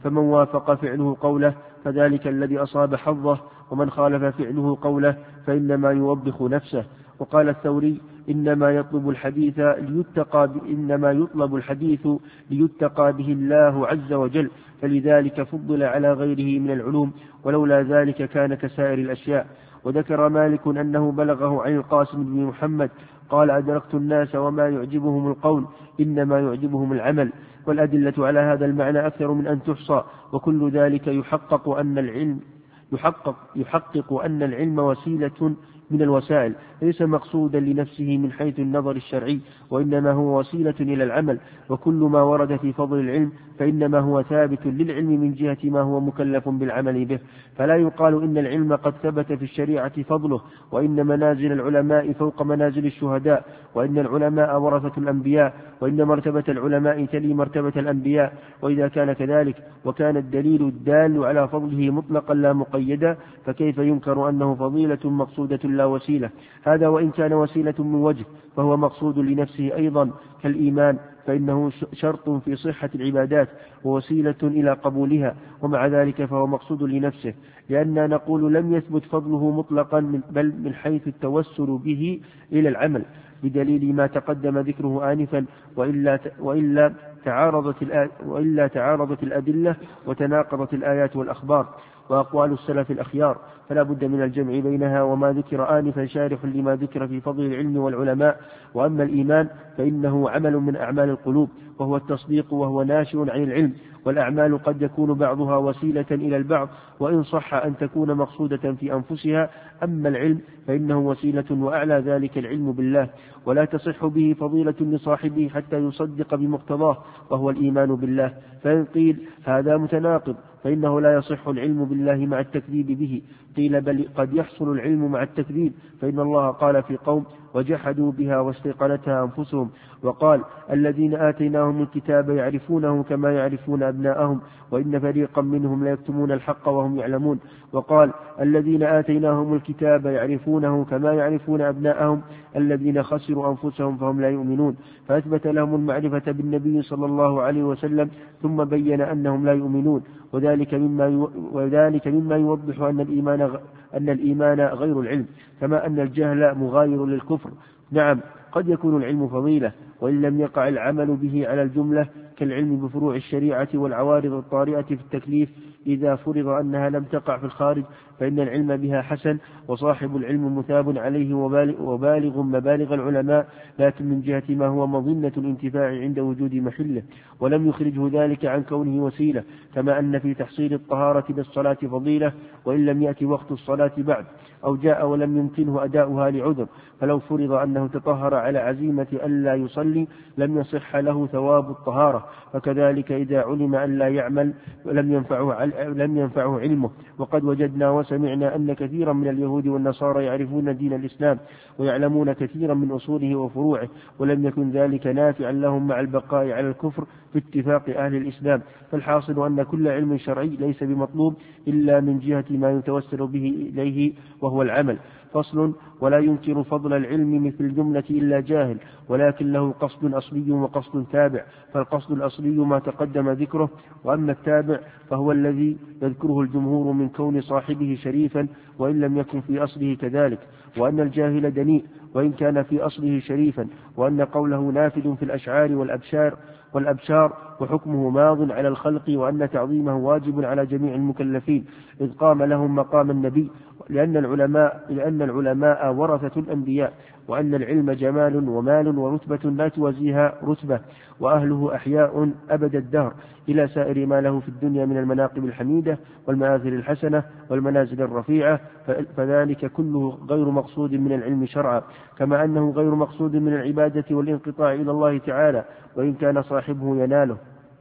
فمن وافق فعله قوله فذلك الذي أصاب حظه، ومن خالف فعله قوله فإنما يوبخ نفسه. وقال الثوري إنما يطلب الحديث ليتقى إنما يطلب الحديث ليتقى به الله عز وجل، فلذلك فضل على غيره من العلوم، ولولا ذلك كان كسائر الأشياء. وذكر مالك أنه بلغه عن القاسم بن محمد قال أدركت الناس وما يعجبهم القول إنما يعجبهم العمل. والأدلة على هذا المعنى أكثر من أن تحصى، وكل ذلك يحقق أن العلم يحقق, يحقق أن العلم وسيلة من الوسائل، ليس مقصودا لنفسه من حيث النظر الشرعي، وإنما هو وسيلة إلى العمل. وكل ما ورد في فضل العلم فإنما هو ثابت للعلم من جهة ما هو مكلف بالعمل به، فلا يقال إن العلم قد ثبت في الشريعة فضله، وإن منازل العلماء فوق منازل الشهداء، وإن العلماء ورثة الأنبياء، وإن مرتبة العلماء تلي مرتبة الأنبياء. وإذا كان كذلك وكان الدليل الدال على فضله مطلقا لا مقيدا، فكيف ينكر أنه فضيلة مقصودة لا وسيلة؟ هذا وإن كان وسيلة من وجه فهو مقصود لنفسه أيضا كالإيمان، فإنه شرط في صحة العبادات ووسيلة إلى قبولها، ومع ذلك فهو مقصود لنفسه، لأننا نقول لم يثبت فضله مطلقا بل من حيث التوسل به إلى العمل، بدليل ما تقدم ذكره آنفا، وإلا, وإلا, تعارضت وإلا تعارضت الأدلة وتناقضت الآيات والأخبار وأقوال السلف الأخيار، فلا بد من الجمع بينها. وما ذكر آنفا شارح لما ذكر في فضل العلم والعلماء. وأما الإيمان فإنه عمل من أعمال القلوب، وهو التصديق، وهو ناشئ عن العلم. والأعمال قد يكون بعضها وسيلة إلى البعض، وإن صح أن تكون مقصودة في أنفسها. أما العلم فإنه وسيلة، وأعلى ذلك العلم بالله، ولا تصح به فضيلة لصاحبه حتى يصدق بمقتضاه، وهو الإيمان بالله. فإن قيل هذا متناقض فإنه لا يصح العلم بالله مع التكذيب به، قيل بل قد يحصل العلم مع التكذيب، فإن الله قال في قوم وجحدوا بها واستيقنتها أنفسهم، وقال الذين آتيناهم الكتاب يعرفونه كما يعرفون أبناءهم وإن فريقا منهم ليكتمون الحق وهم يعلمون. وقال الذين آتيناهم الكتاب يعرفونه كما يعرفون أبناءهم الذين خسروا أنفسهم فهم لا يؤمنون، فأثبت لهم المعرفة بالنبي صلى الله عليه وسلم، ثم بين أنهم لا يؤمنون. وذلك مما وذلك مما يوضح أن الإيمان أن الإيمان غير العلم، كما أن الجهل مغاير للكفر. نعم قد يكون العلم فضيلة وإن لم يقع العمل به على الجملة، كالعلم بفروع الشريعة والعوارض الطارئة في التكليف، إذا فرض أنها لم تقع في الخارج فإن العلم بها حسن، وصاحب العلم مثاب عليه وبالغ مبالغ العلماء، لكن من جهة ما هو مظنة الانتفاع عند وجود محله، ولم يخرجه ذلك عن كونه وسيلة، كما أن في تحصيل الطهارة للصلاة فضيلة وإن لم يأتي وقت الصلاة بعد، أو جاء ولم يمكنه أداؤها لعذر، فلو فرض أنه تطهر على عزيمة ألا يصلي لم يصح له ثواب الطهارة. فكذلك إذا علم أن لا يعمل لم ينفعه, لم ينفعه علمه. وقد وجدنا وسمعنا أن كثيرا من اليهود والنصارى يعرفون دين الإسلام ويعلمون كثيرا من أصوله وفروعه، ولم يكن ذلك نافعا لهم مع البقاء على الكفر باتفاق أهل الإسلام. فالحاصل أن كل علم شرعي ليس بمطلوب إلا من جهة ما يتوسل به إليه وهو العمل. فصل: ولا ينكر فضل العلم مثل الجملة إلا جاهل، ولكن له قصد أصلي وقصد تابع، فالقصد الأصلي ما تقدم ذكره، وأما التابع فهو الذي يذكره الجمهور من كون صاحبه شريفا وإن لم يكن في أصله كذلك، وأن الجاهل دنيء وإن كان في أصله شريفا، وأن قوله نافذ في الأشعار والأبشار والأبشار وحكمه ماض على الخلق، وأن تعظيمه واجب على جميع المكلفين إذ قام لهم مقام النبي، لأن العلماء, لأن العلماء ورثة الأنبياء، وأن العلم جمال ومال ورتبة لا توازيها رتبة، وأهله أحياء أبد الدهر إلى سائر ما له في الدنيا من المناقب الحميدة والمآثر الحسنة والمنازل الرفيعة، فذلك كله غير مقصود من العلم شرعا، كما أنه غير مقصود من العبادة والانقطاع إلى الله تعالى وإن كان صاحبه يناله.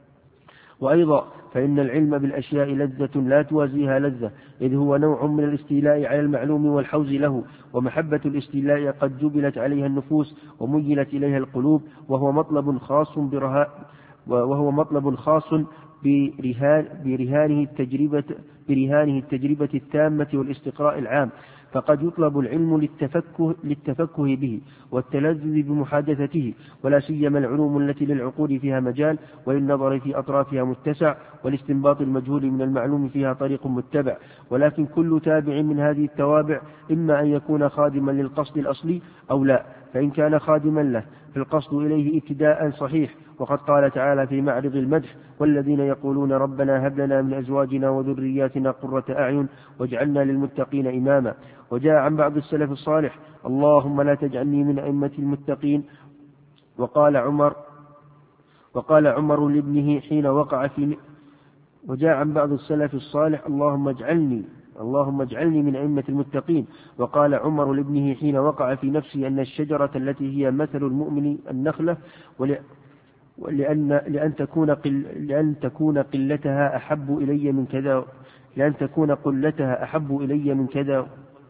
وأيضا فإن العلم بالأشياء لذة لا توازيها لذة، إذ هو نوع من الاستيلاء على المعلوم والحوز له، ومحبة الاستيلاء قد جبلت عليها النفوس وميلت إليها القلوب، وهو مطلب خاص برها وهو مطلب خاص برهان برهانه التجربة برهانه التجربة التامة والاستقراء العام، فقد يطلب العلم للتفكه, للتفكه به والتلذذ بمحادثته، ولا سيما العلوم التي للعقول فيها مجال، وللنظر في أطرافها متسع، والاستنباط المجهول من المعلوم فيها طريق متبع. ولكن كل تابع من هذه التوابع إما أن يكون خادما للقصد الأصلي أو لا، فإن كان خادما له فالقصد إليه ابتداء صحيح. وقد قال تعالى في معرض المدح: والذين يقولون ربنا هب لنا من أزواجنا وذرياتنا قرة أعين واجعلنا للمتقين إماما. وجاء عن بعض السلف الصالح: اللهم لا تجعلني من أئمة المتقين. وقال عمر وقال عمر لابنه حين وقع في وجاء عن بعض السلف الصالح: اللهم اجعلني اللهم اجعلني من أئمة المتقين. وقال عمر لابنه حين وقع في نفسه أن الشجرة التي هي مثل المؤمن النخلة، ولأن لأن تكون قل لأن تكون قلتها أحب إلي من كذا لأن تكون قلتها أحب إلي من كذا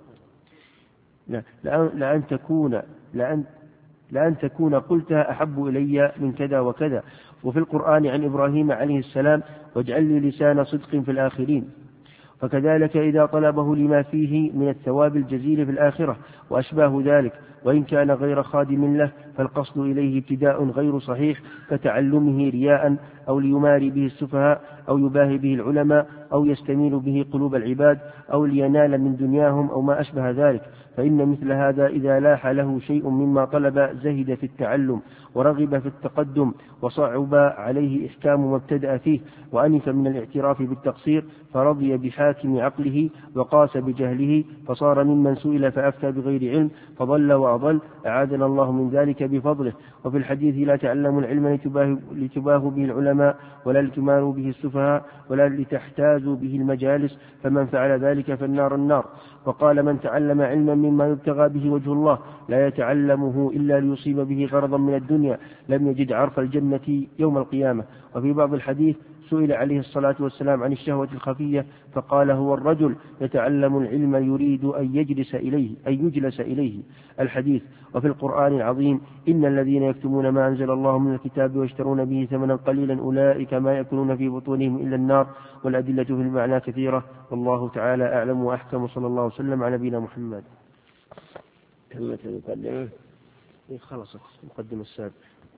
لأن, لأن تكون لأن لأن تكون قلتها أحب إلي من كذا وكذا. وفي القرآن عن إبراهيم عليه السلام: واجعل لي لسان صدق في الآخرين. فكذلك إذا طلبه لما فيه من الثواب الجزيل في الآخرة وأشباه ذلك، وإن كان غير خادم له فالقصد إليه ابتداء غير صحيح، كتعلمه رياء أو ليماري به السفهاء أو يباهي به العلماء أو يستميل به قلوب العباد أو لينال من دنياهم أو ما أشبه ذلك. فإن مثل هذا إذا لاح له شيء مما طلب زهد في التعلم ورغب في التقدم، وصعب عليه إحكام ما ابتدأ فيه، وأنف من الاعتراف بالتقصير، فرضي بحاكم عقله وقاس بجهله، فصار ممن سئل فأفتى بغير علم فضل وأضل، أعاذنا الله من ذلك بفضله. وفي الحديث: لا تعلموا العلم لتباهوا به العلماء ولا لتماروا به السفهاء ولا لتحتازوا به المجالس، فمن فعل ذلك فالنار النار. وقال: من تعلم علما مما يبتغى به وجه الله لا يتعلمه إلا ليصيب به غرضا من الدنيا لم يجد عرف الجنة يوم القيامة. وفي بعض الحديث: سئل عليه الصلاة والسلام عن الشهوة الخفية فقال: هو الرجل يتعلم العلم يريد أن يجلس إليه أن يجلس إليه الحديث. وفي القرآن العظيم: إن الذين يكتمون ما أنزل الله من الكتاب ويشترون به ثمنا قليلا أولئك ما يأكلون في بطونهم إلا النار. والأدلة في المعنى كثيرة، والله تعالى أعلم وأحكم، صلى الله وسلم على نبينا محمد. كلمة المقدمة خلصت المقدمة السابقة.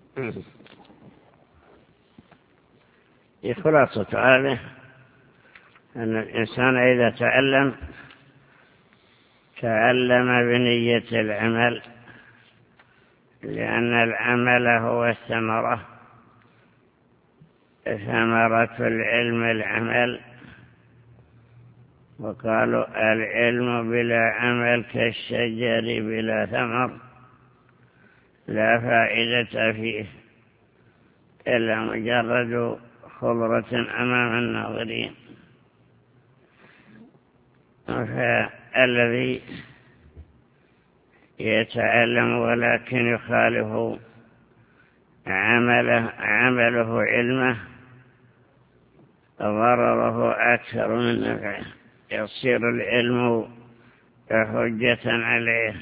خلاصة هذا أن الإنسان إذا تعلم تعلم بنية العمل، لأن العمل هو الثمرة، ثمرة العلم العمل. وقالوا: العلم بلا عمل كالشجر بلا ثمر، لا فائدة فيه إلا مجرد خضرة أمام الناظرين. فالذي يتعلم ولكن يخالف عمله, عمله علمه ضرره أكثر من نفعه، يصير العلم حجة عليه.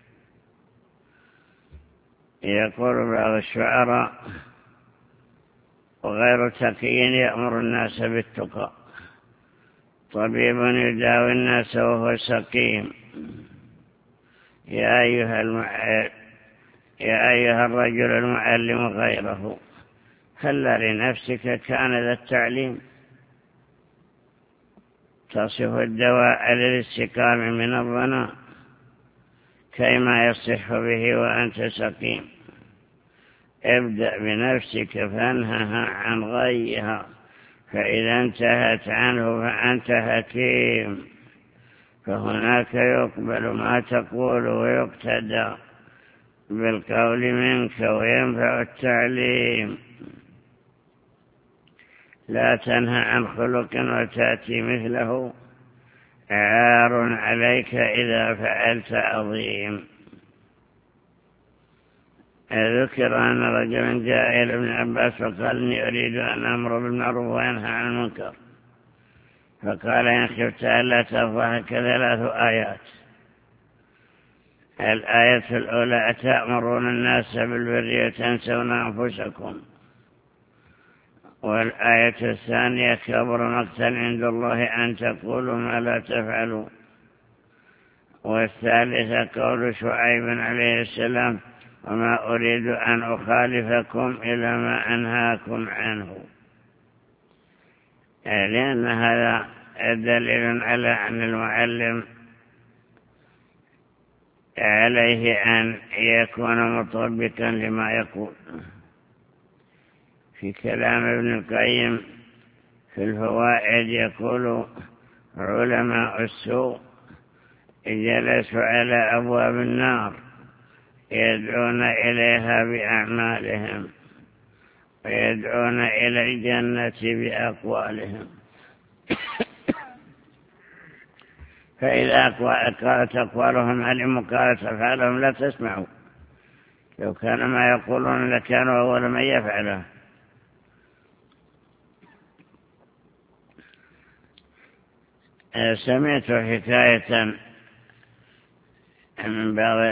يقول بعض الشعراء: وغير تقي يأمر الناس بالتقى، طبيب يداوي الناس وهو سقيم. يا أيها المعلم يا أيها الرجل المعلم غيره، هلا لنفسك كان ذا التعليم. تصف الدواء للاستقام من الظنا، كيما يصح به وأنت سقيم. ابدأ بنفسك فانهها عن غيها، فإذا انتهت عنه فأنت حكيم. فهناك يقبل ما تقول ويقتدى بالقول منك وينفع التعليم. لا تنهى عن خلق وتأتي مثله، عار عليك إذا فعلت عظيم. ذكر أن رجلا جاء إلى ابن عباس فقال: إني أريد أن أمر بالمعروف وينهى عن المنكر. فقال: إن خفت ألا تفضحك ثلاث آيات. الآية الأولى: أتأمرون الناس بالبر وتنسون أنفسكم. والآية الثانية: كبر مقتا عند الله أن تقولوا ما لا تفعلوا. والثالثة قول شعيب عليه السلام وما أريد أن أخالفكم إلى ما أنهاكم عنه، لأن هذا دليل على أن المعلم عليه أن يكون مطبقا لما يقول. في كلام ابن القيم في الفوائد يقول علماء السوء جلسوا على أبواب النار يدعون إليها بأعمالهم ويدعون إلى الجنة بأقوالهم، فإذا قالت أقوالهم علموا قالت أفعالهم لا تسمعوا، لو كان ما يقولون لكانوا أول من يفعله. سمعت حكاية من بعض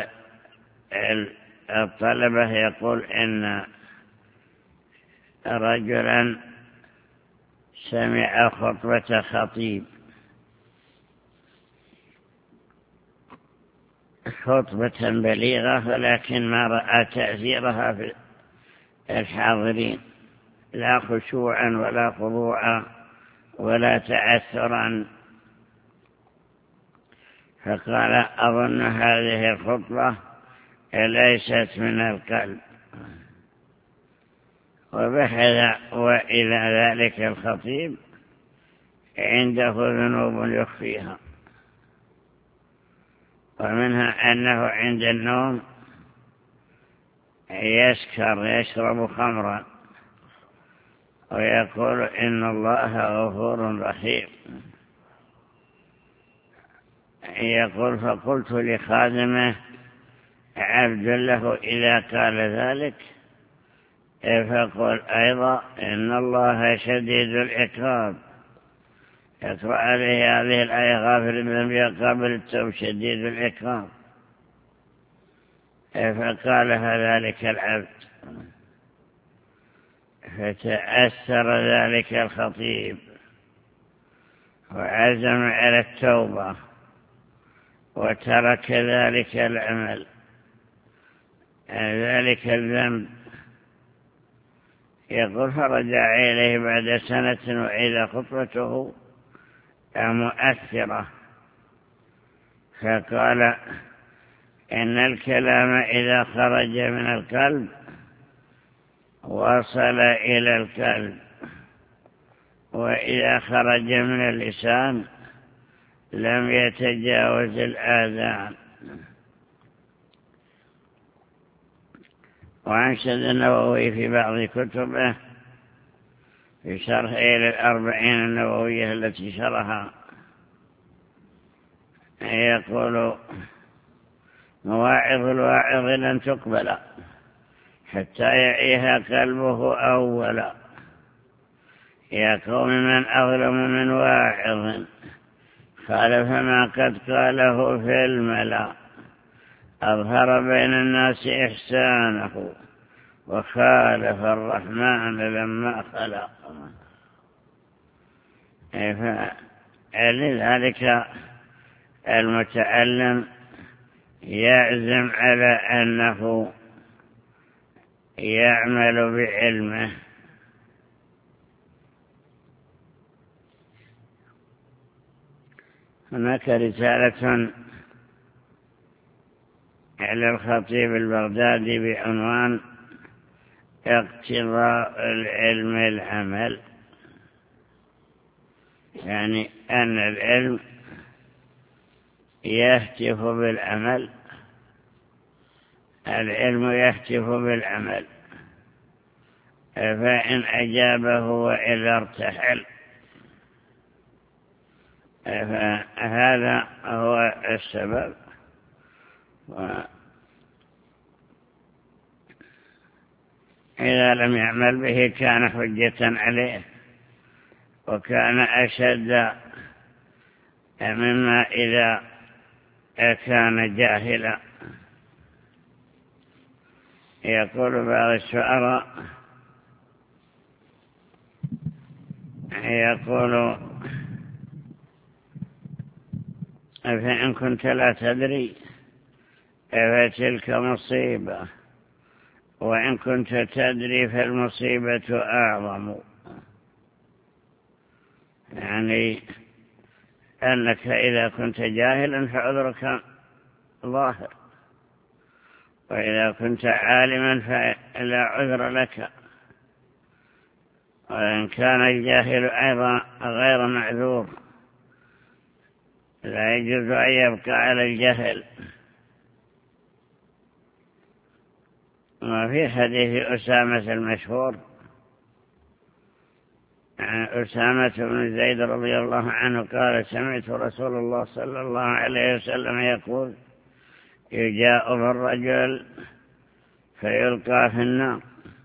الطلبة يقول إن رجلا سمع خطبة خطيب خطبة بليغة ولكن ما رأى تأثيرها في الحاضرين، لا خشوعا ولا خضوعا ولا تأثرا، فقال أظن هذه الخطبة ليست من القلب، وبحث وإلى ذلك الخطيب عنده ذنوب يخفيها، ومنها أنه عند النوم يسكر يشرب خمرا ويقول إن الله غفور رحيم. يقول فقلت لخادمه عبد له إذا قال ذلك فقل أيضا إن الله شديد العقاب، يقرأ عليه هذه الآية غافر الذنب قابل التوب شديد العقاب، فقالها ذلك العبد فتأثر ذلك الخطيب وعزم على التوبة وترك ذلك العمل ذلك الذنب. يقول فرجع إليه بعد سنة وإذا خطبته مؤثرة، فقال إن الكلام إذا خرج من القلب وصل إلى القلب، وإذا خرج من اللسان لم يتجاوز الآذان. وأنشد النووي في بعض كتبه في شرح إلى الأربعين النووية التي شرها يقول مواعظ الواعظ لن تقبل حتى يعيها قلبه أولا، يا قوم من أظلم من واعظ خالف ما قد قاله في الملا، أظهر بين الناس إحسانه وخالف الرحمن لما خلق. لذلك المتعلم يعزم على أنه يعمل بعلمه. هناك رسالة على الخطيب البغدادي بعنوان اقتضاء العلم العمل، يعني أن العلم يهتف بالعمل، العلم يهتف بالعمل، فإن أجابه وإذا ارتحل، فهذا هو السبب. إذا لم يعمل به كان حجة عليه وكان أشد مما إذا كان جاهلا. يقول بعض الشعراء يقول فإن كنت لا تدري فتلك مصيبة، وإن كنت تدري فالمصيبة أعظم. يعني أنك إذا كنت جاهلا فعذرك ظاهر، وإذا كنت عالما فلا عذر لك، وإن كان الجاهل أيضا غير معذور، لا يجوز أن يبقى على الجهل. وفي حديث أسامة المشهور عن أسامة بن زيد رضي الله عنه قال: سمعت رسول الله صلى الله عليه وسلم يقول: يجاء بالرجل فيلقى في النار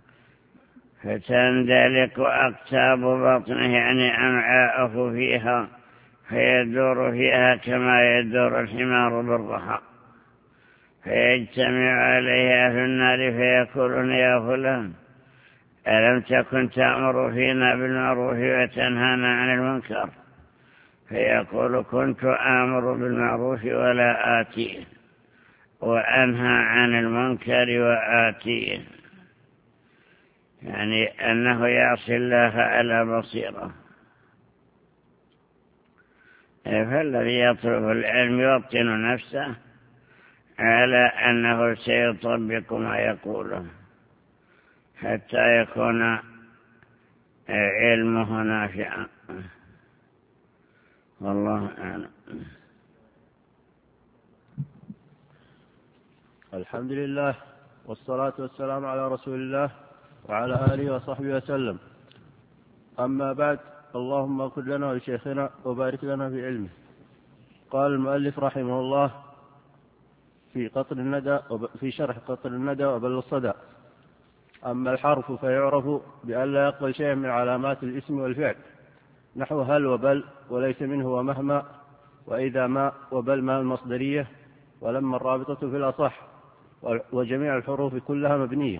فتندلق أقتاب بطنه، يعني أمعاءه فيها، فيدور فيها كما يدور الحمار بالرحى، فيجتمع عليه أهل النار فيقولون: يا فلان، ألم تكن تأمر فينا بالمعروف وتنهانا عن المنكر؟ فيقول: كنت آمر بالمعروف ولا آتيه، وأنهى عن المنكر وآتيه، يعني أنه يعصي الله على بصيرة. فالذي يطلب العلم يوطن نفسه على أنه سيطبق ما يقوله حتى يكون علمه نافعا. والله أعلم. الحمد لله والصلاة والسلام على رسول الله وعلى آله وصحبه وسلم. أما بعد، اللهم اغفر لنا ولشيخنا وبارك لنا في علمه. قال المؤلف رحمه الله في قطر الندى في شرح قطر الندى وبل الصدى: أما الحرف فيعرف بأن لا يقبل شيئا من علامات الاسم والفعل، نحو هل وبل، وليس منه ومهما، وإذا ما، وبل ما المصدرية، ولما الرابطة في الأصح، وجميع الحروف كلها مبنية.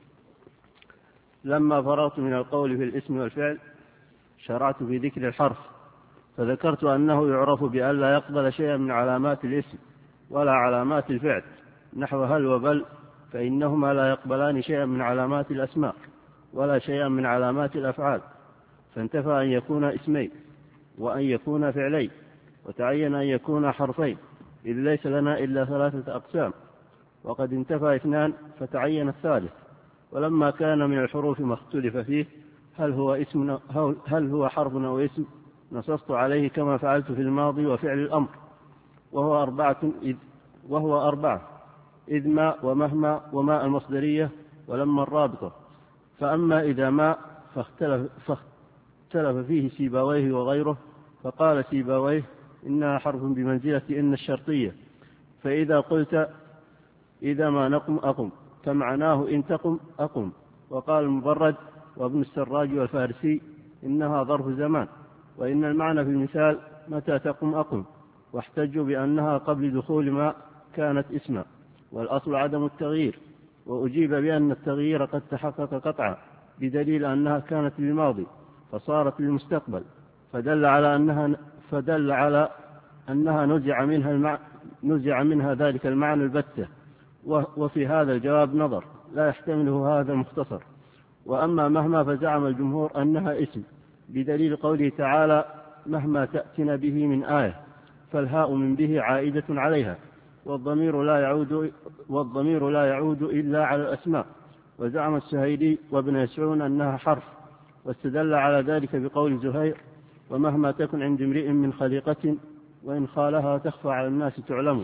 لما فرغت من القول في الاسم والفعل شرعت في ذكر الحرف، فذكرت أنه يعرف بأن لا يقبل شيئا من علامات الاسم ولا علامات الفعل، نحو هل وبل، فإنهما لا يقبلان شيئا من علامات الأسماء ولا شيئا من علامات الأفعال، فانتفى أن يكون اسمين وأن يكون فعلين، وتعين أن يكون حرفين، إذ ليس لنا إلا ثلاثة أقسام، وقد انتفى اثنان فتعين الثالث. ولما كان من الحروف ما اختلف فيه هل هو اسم هل هو حرف أو اسم، نصصت عليه كما فعلت في الماضي وفعل الأمر، وهو أربعة إذ وهو أربعة إذ ما ومهما وما المصدرية ولما الرابطة. فأما إذا ما فاختلف, فاختلف فيه سيباويه وغيره، فقال سيباويه: إنها حرف بمنزلة إن الشرطية، فإذا قلت إذا ما نقم أقم، فمعناه إن تقم أقم. وقال المبرد وابن السراج والفارسي: إنها ظرف زمان، وإن المعنى في المثال متى تقم أقم، واحتجوا بأنها قبل دخول ما كانت اسما، والأصل عدم التغيير. وأجيب بأن التغيير قد تحقق قطعا بدليل أنها كانت للماضي فصارت للمستقبل، فدل على أنها فدل على أنها نزع منها المع... نزع منها ذلك المعنى البتة. وفي هذا الجواب نظر لا يحتمله هذا المختصر. وأما مهما فزعم الجمهور أنها اسم بدليل قوله تعالى: مهما تأتنا به من آية، فالهاء من به عائدة عليها، والضمير لا يعود والضمير لا يعود إلا على الأسماء. وزعم السهيلي وابن يسعون أنها حرف، واستدل على ذلك بقول زهير: ومهما تكن عند امرئ من خليقة وإن خالها تخفى على الناس تعلم.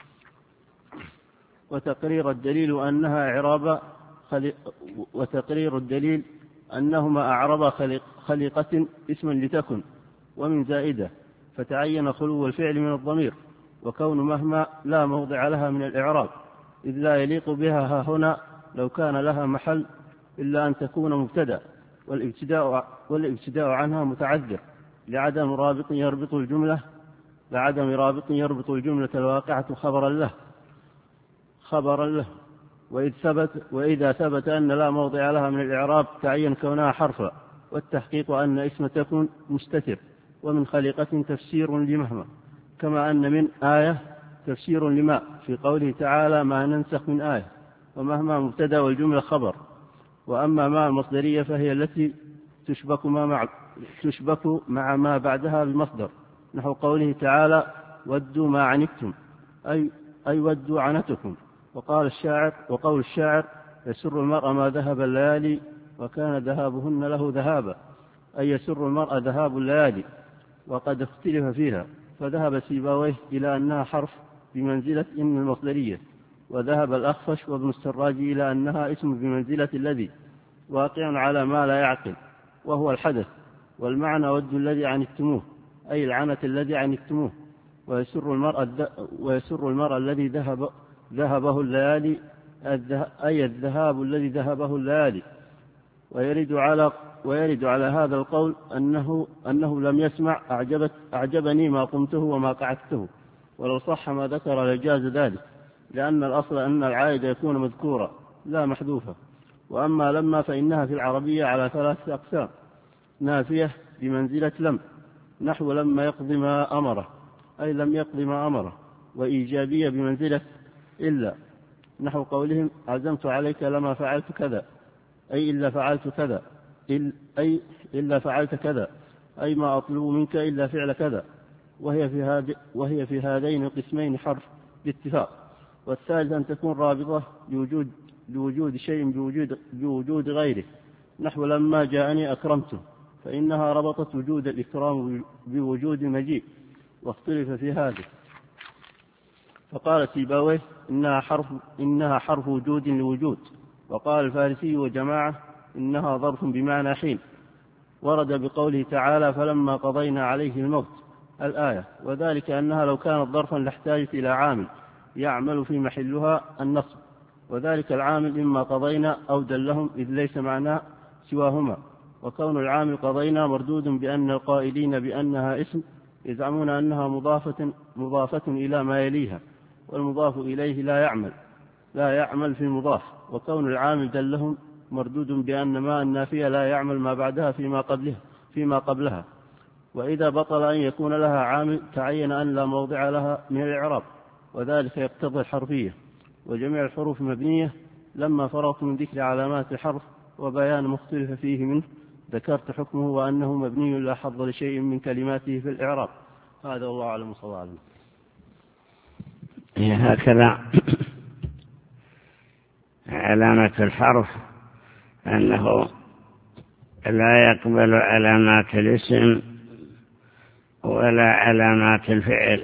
وتقرير الدليل أنها إعراب خلي... وتقرير الدليل أنهما أعرب خليقة اسما لتكن ومن زائدة، فتعين خلو الفعل من الضمير، وكون مهما لا موضع لها من الإعراب، إذ لا يليق بها ها هنا لو كان لها محل إلا أن تكون مبتدأ، والابتداء, والابتداء عنها متعذر لعدم رابط يربط الجملة لعدم رابط يربط الجملة الواقعة خبرا له خبرا له وإذ ثبت وإذا ثبت أن لا موضع لها من الإعراب تعين كونها حرفا، والتحقيق أن اسم تكون مستتر، ومن خليقة تفسير لمهما، كما أن من آية تفسير لما في قوله تعالى ما ننسخ من آية، ومهما مبتدأ والجملة خبر. وأما ما المصدرية فهي التي تشبك, ما مع تشبك مع ما بعدها بمصدر، نحو قوله تعالى ودوا ما عنتم، أي, أي ودوا عنتكم. وقال الشاعر وقول الشاعر يسر المرء ما ذهب الليالي وكان ذهابهن له ذهابا، أي يسر المرء ذهاب الليالي. وقد اختلف فيها، فذهب سيبويه إلى أنها حرف بمنزلة إن المصدرية، وذهب الأخفش وابن السراج إلى أنها اسم بمنزلة الذي، واقع على ما لا يعقل وهو الحدث. والمعنى ود الذي عنتموه، أي العنة الذي عنتموه. ويسر المرء ويسر المرء الذي ذهب ذهبه الليالي، أي الذهاب الذي ذهبه الليالي. ويرد على ويرد على هذا القول أنه أنه لم يسمع أعجبت أعجبني ما قمته وما قعدته، ولو صح ما ذكر لجاز ذلك، لأن الأصل أن العائد يكون مذكورا لا محذوفا. وأما لما فإنها في العربية على ثلاثة أقسام: نافية بمنزلة لم، نحو لما يقضي ما أمره، أي لم يقضي ما أمره. وإيجابية بمنزلة إلا، نحو قولهم عزمت عليك لما فعلت كذا، أي إلا فعلت كذا، أي إلا فعلت كذا، أي ما أطلب منك إلا فعل كذا. وهي في, هذ وهي في هذين القسمين حرف باتفاق. والثالث أن تكون رابطة بوجود, بوجود شيء بوجود, بوجود غيره، نحو لما جاءني أكرمته، فإنها ربطت وجود الإكرام بوجود المجيء، واختلف في هذا. فقال سيبويه إنها حرف, إنها حرف وجود لوجود. وقال الفارسي وجماعة إنها ظرف بمعنى حين. ورد بقوله تعالى فلما قضينا عليه الموت الآية، وذلك أنها لو كانت ظرفا لاحتاجت إلى عامل يعمل في محلها النصب، وذلك العامل إما قضينا أو دلهم، إذ ليس معناه سواهما. وكون العامل قضينا مردود بأن القائلين بأنها اسم يزعمون أنها مضافة, مضافة إلى ما يليها، والمضاف إليه لا يعمل لا يعمل في المضاف. وكون العامل دلهم مردود بأن ما النافية لا يعمل ما بعدها فيما قبلها, فيما قبلها. وإذا بطل أن يكون لها عامل تعين أن لا موضع لها من الإعراب، وذلك يقتضي الحرفية. وجميع الحروف مبنية. لما فرغت من ذكر علامات الحرف وبيان مختلف فيه منه ذكرت حكمه وأنه مبني لا حظ لشيء من كلماته في الإعراب. هذا والله أعلم صلى الله عليه وسلم. هكذا علامة الحرف أنه لا يقبل علامات الاسم ولا علامات الفعل،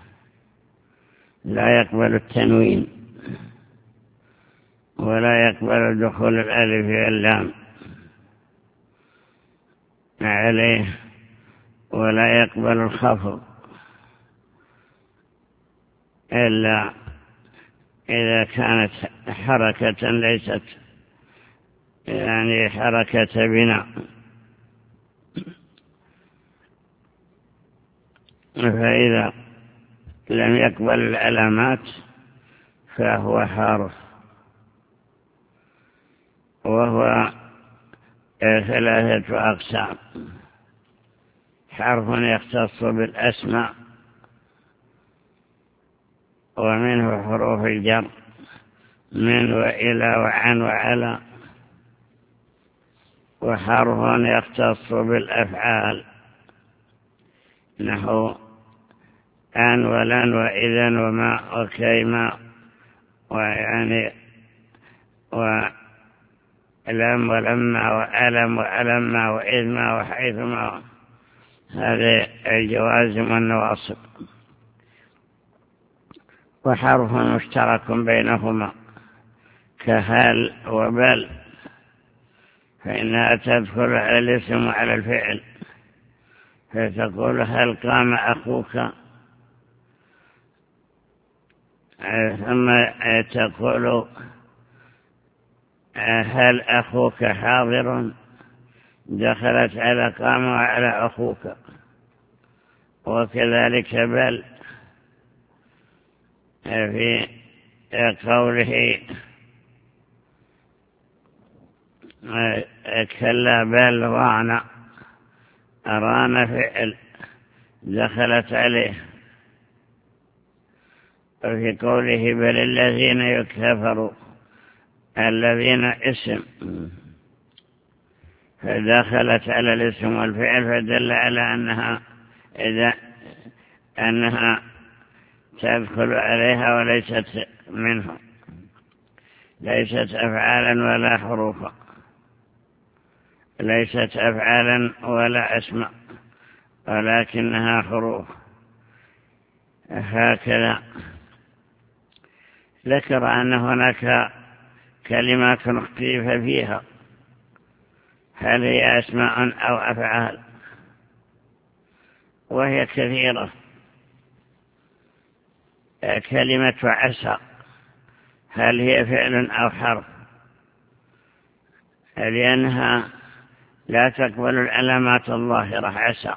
لا يقبل التنوين ولا يقبل دخول الألف واللام عليه، ولا يقبل الخفض إلا إذا كانت حركة ليست يعني حركة بناء. فإذا لم يقبل العلامات فهو حرف، وهو ثلاثة أقسام: حرف يختص بالأسماء، ومنه حروف الجر من وإلى وعن وعلى، وحرف يختص بالأفعال نحو أن ولن وإذن وما وكيما، ويعني ولم ولما وألم وألما وإذما وحيثما، هذه الجوازم والنواصب. وحرف مشترك بينهما كهل وبل، فإنها تدخل على الاسم وعلى الفعل، فتقول هل قام أخوك، ثم تقول هل أخوك حاضر، دخلت على قام وعلى أخوك. وكذلك بل في قوله كلا بل ران، ران فعل دخلت عليه في قوله بل الذين يكفروا الذين اسم فدخلت على الاسم والفعل فدل على أنها إذا أنها تدخل عليها وليست منه، ليست أفعالا ولا حروفا، ليست أفعالا ولا أسماء، ولكنها حروف. هكذا ذكر أن هناك كلمات اختلف فيها هل هي أسماء أو أفعال، وهي كثيرة. كلمة عسى هل هي فعل أو حرف، لأنها لا تقبل العلامات الظاهرة عسى،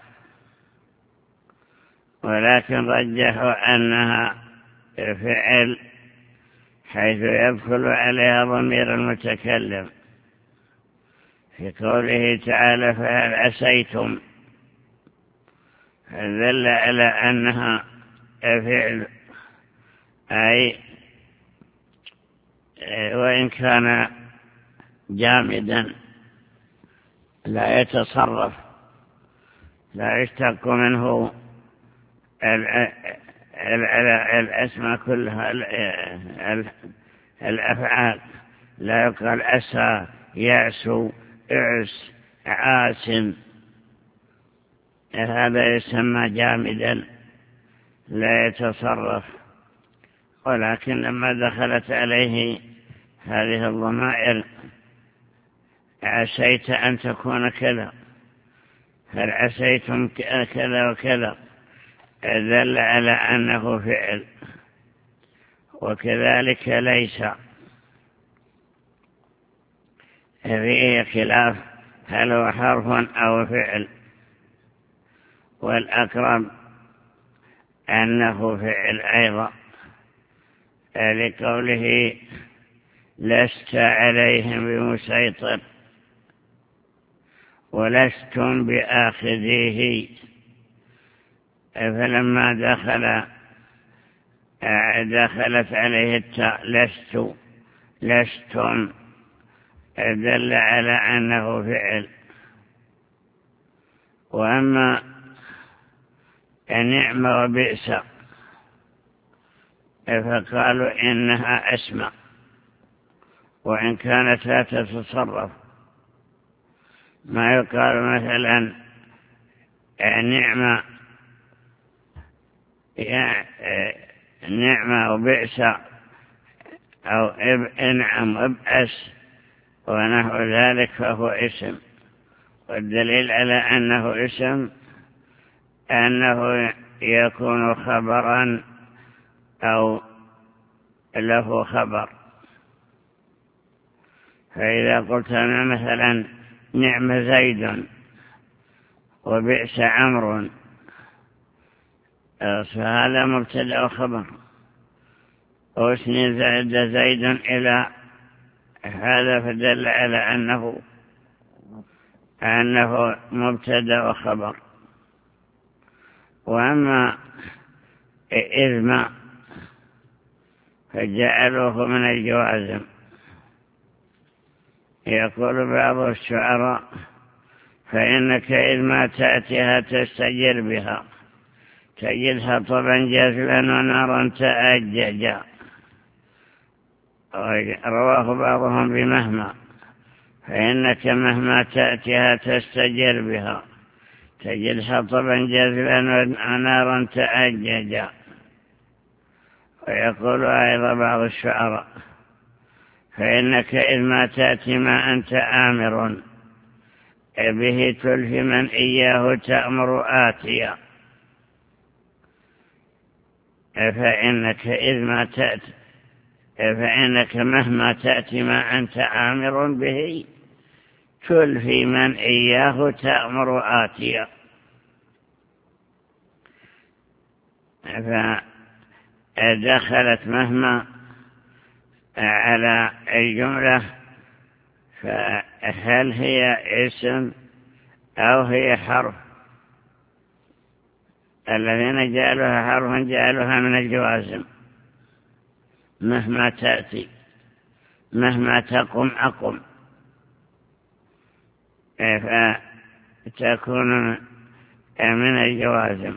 ولكن رجحوا أنها فعل حيث يدخل عليها ضمير المتكلم في قوله تعالى فهل عسيتم، دل على أنها فعل، أي وإن كان جامدا لا يتصرف، لا يشتق منه الأسماء كلها الأفعال، لا يقال أسى يأسو إعس عاس، هذا يسمى جامدا لا يتصرف. ولكن لما دخلت عليه هذه الضمائر عسيت أن تكون كذا، هل عسيتم كذا وكذا، دل على أنه فعل. وكذلك ليس فيه خلاف هل هو حرف أو فعل، والأقرب أنه فعل أيضا، لقوله لست عليهم بمسيطر ولستم بآخذيه، فلما دخل دخلت عليه التاء لست لستم دل على أنه فعل. وأما النعم وبئس فقالوا إنها أسماء وإن كانت لا تتصرف، ما يقال مثلا نعمة نعمة وبئس أو انعم وابأس ونحو ذلك، فهو اسم. والدليل على أنه اسم أنه يكون خبرا أو له خبر. فإذا قلت مثلا نعم زيد وبئس عمرو، فهذا مبتدأ وخبر، واسند زيد إلى هذا فدل على أنه أنه مبتدأ وخبر. وأما إذ فجعلوه من الجوازم. يقول بعض الشعراء فإنك إذ ما تأتيها تستجر بها تجدها طبعا جزلا ونارا تأججا. رواه بعضهم بمهما، فإنك مهما تأتيها تستجر بها تجدها طبعا جزلا ونارا تأججا. ويقول أيضا بعض الشعراء فإنك إذ ما تأتي ما أنت آمر به تلهي من إياه تأمر آتيا. فإنك إذ ما تأتي فإنك مهما تأتي ما أنت آمر به تلهي من إياه تأمر آتيا. فدخلت مهما على الجملة، فهل هي اسم أو هي حرف؟ الذين جعلوها حرفا جعلوها من الجوازم، مهما تأتي، مهما تقم أقم، فتكون من الجوازم.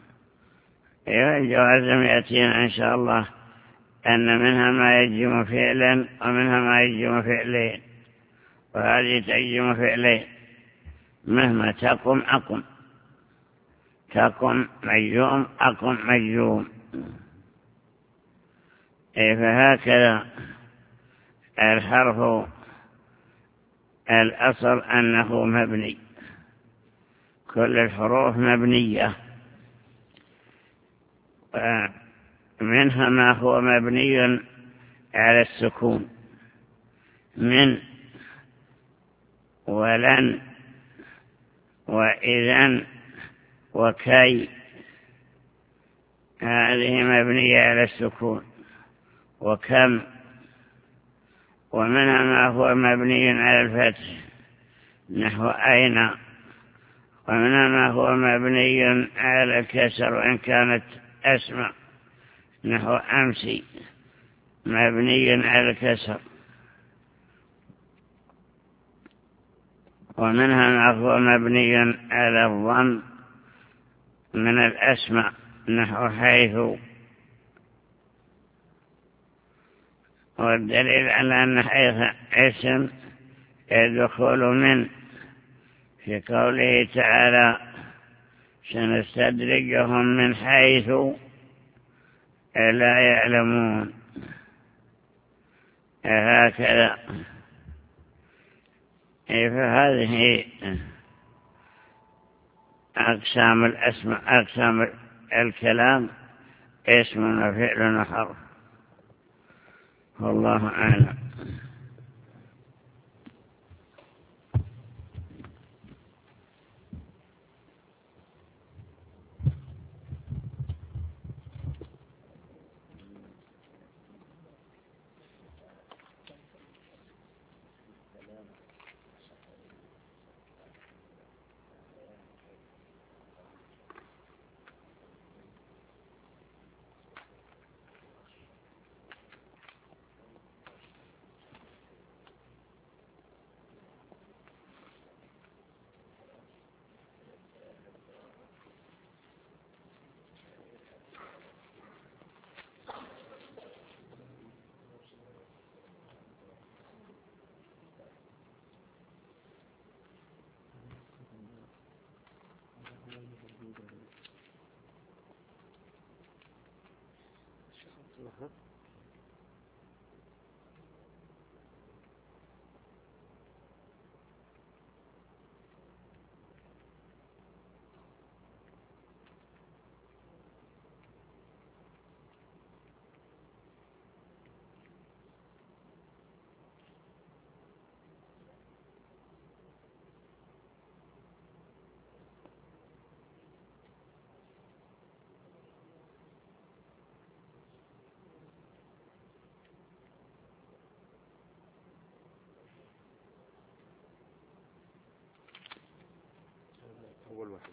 الجوازم يأتينا إن شاء الله أن منها ما يجم فعلا ومنها ما يجم فعلين، وهذه تجم فعلين. مهما تقم أقم، تقم مجوم، أقم مجوم. فهكذا الحرف الأصل أنه مبني، كل الحروف مبنية، منها ما هو مبني على السكون، من ولن وإذن وكي، هذه مبنية على السكون، وكم. ومنها ما هو مبني على الفتح نحو أين، ومنها ما هو مبني على الكسر وإن كانت أسمع نحو أمسي، مبني على الكسر. ومنها ما هو مبني على الضم من الأسمع نحو حيث. والدليل على أن حيث اسم يدخل من في قوله تعالى سنستدرجهم من حيث لا يعلمون. هكذا. فهذه أقسام الأسماء، أقسام الكلام، اسم وفعل وحرف. والله أعلم. أول واحد.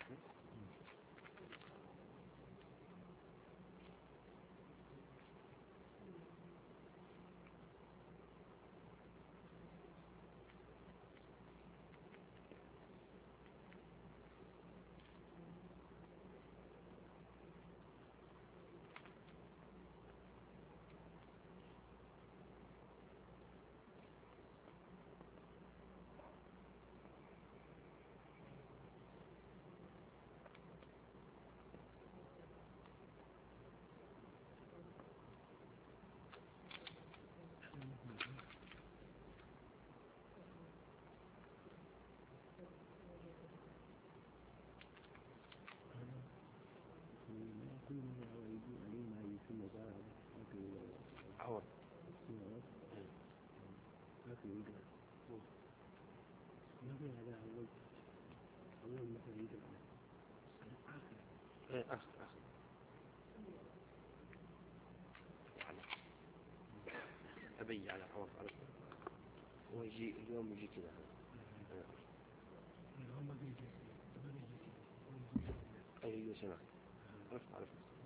عوض. أبي على عوض على هو يجي اليوم يجي كذا. أي يجي سنة. عرفت عرفت.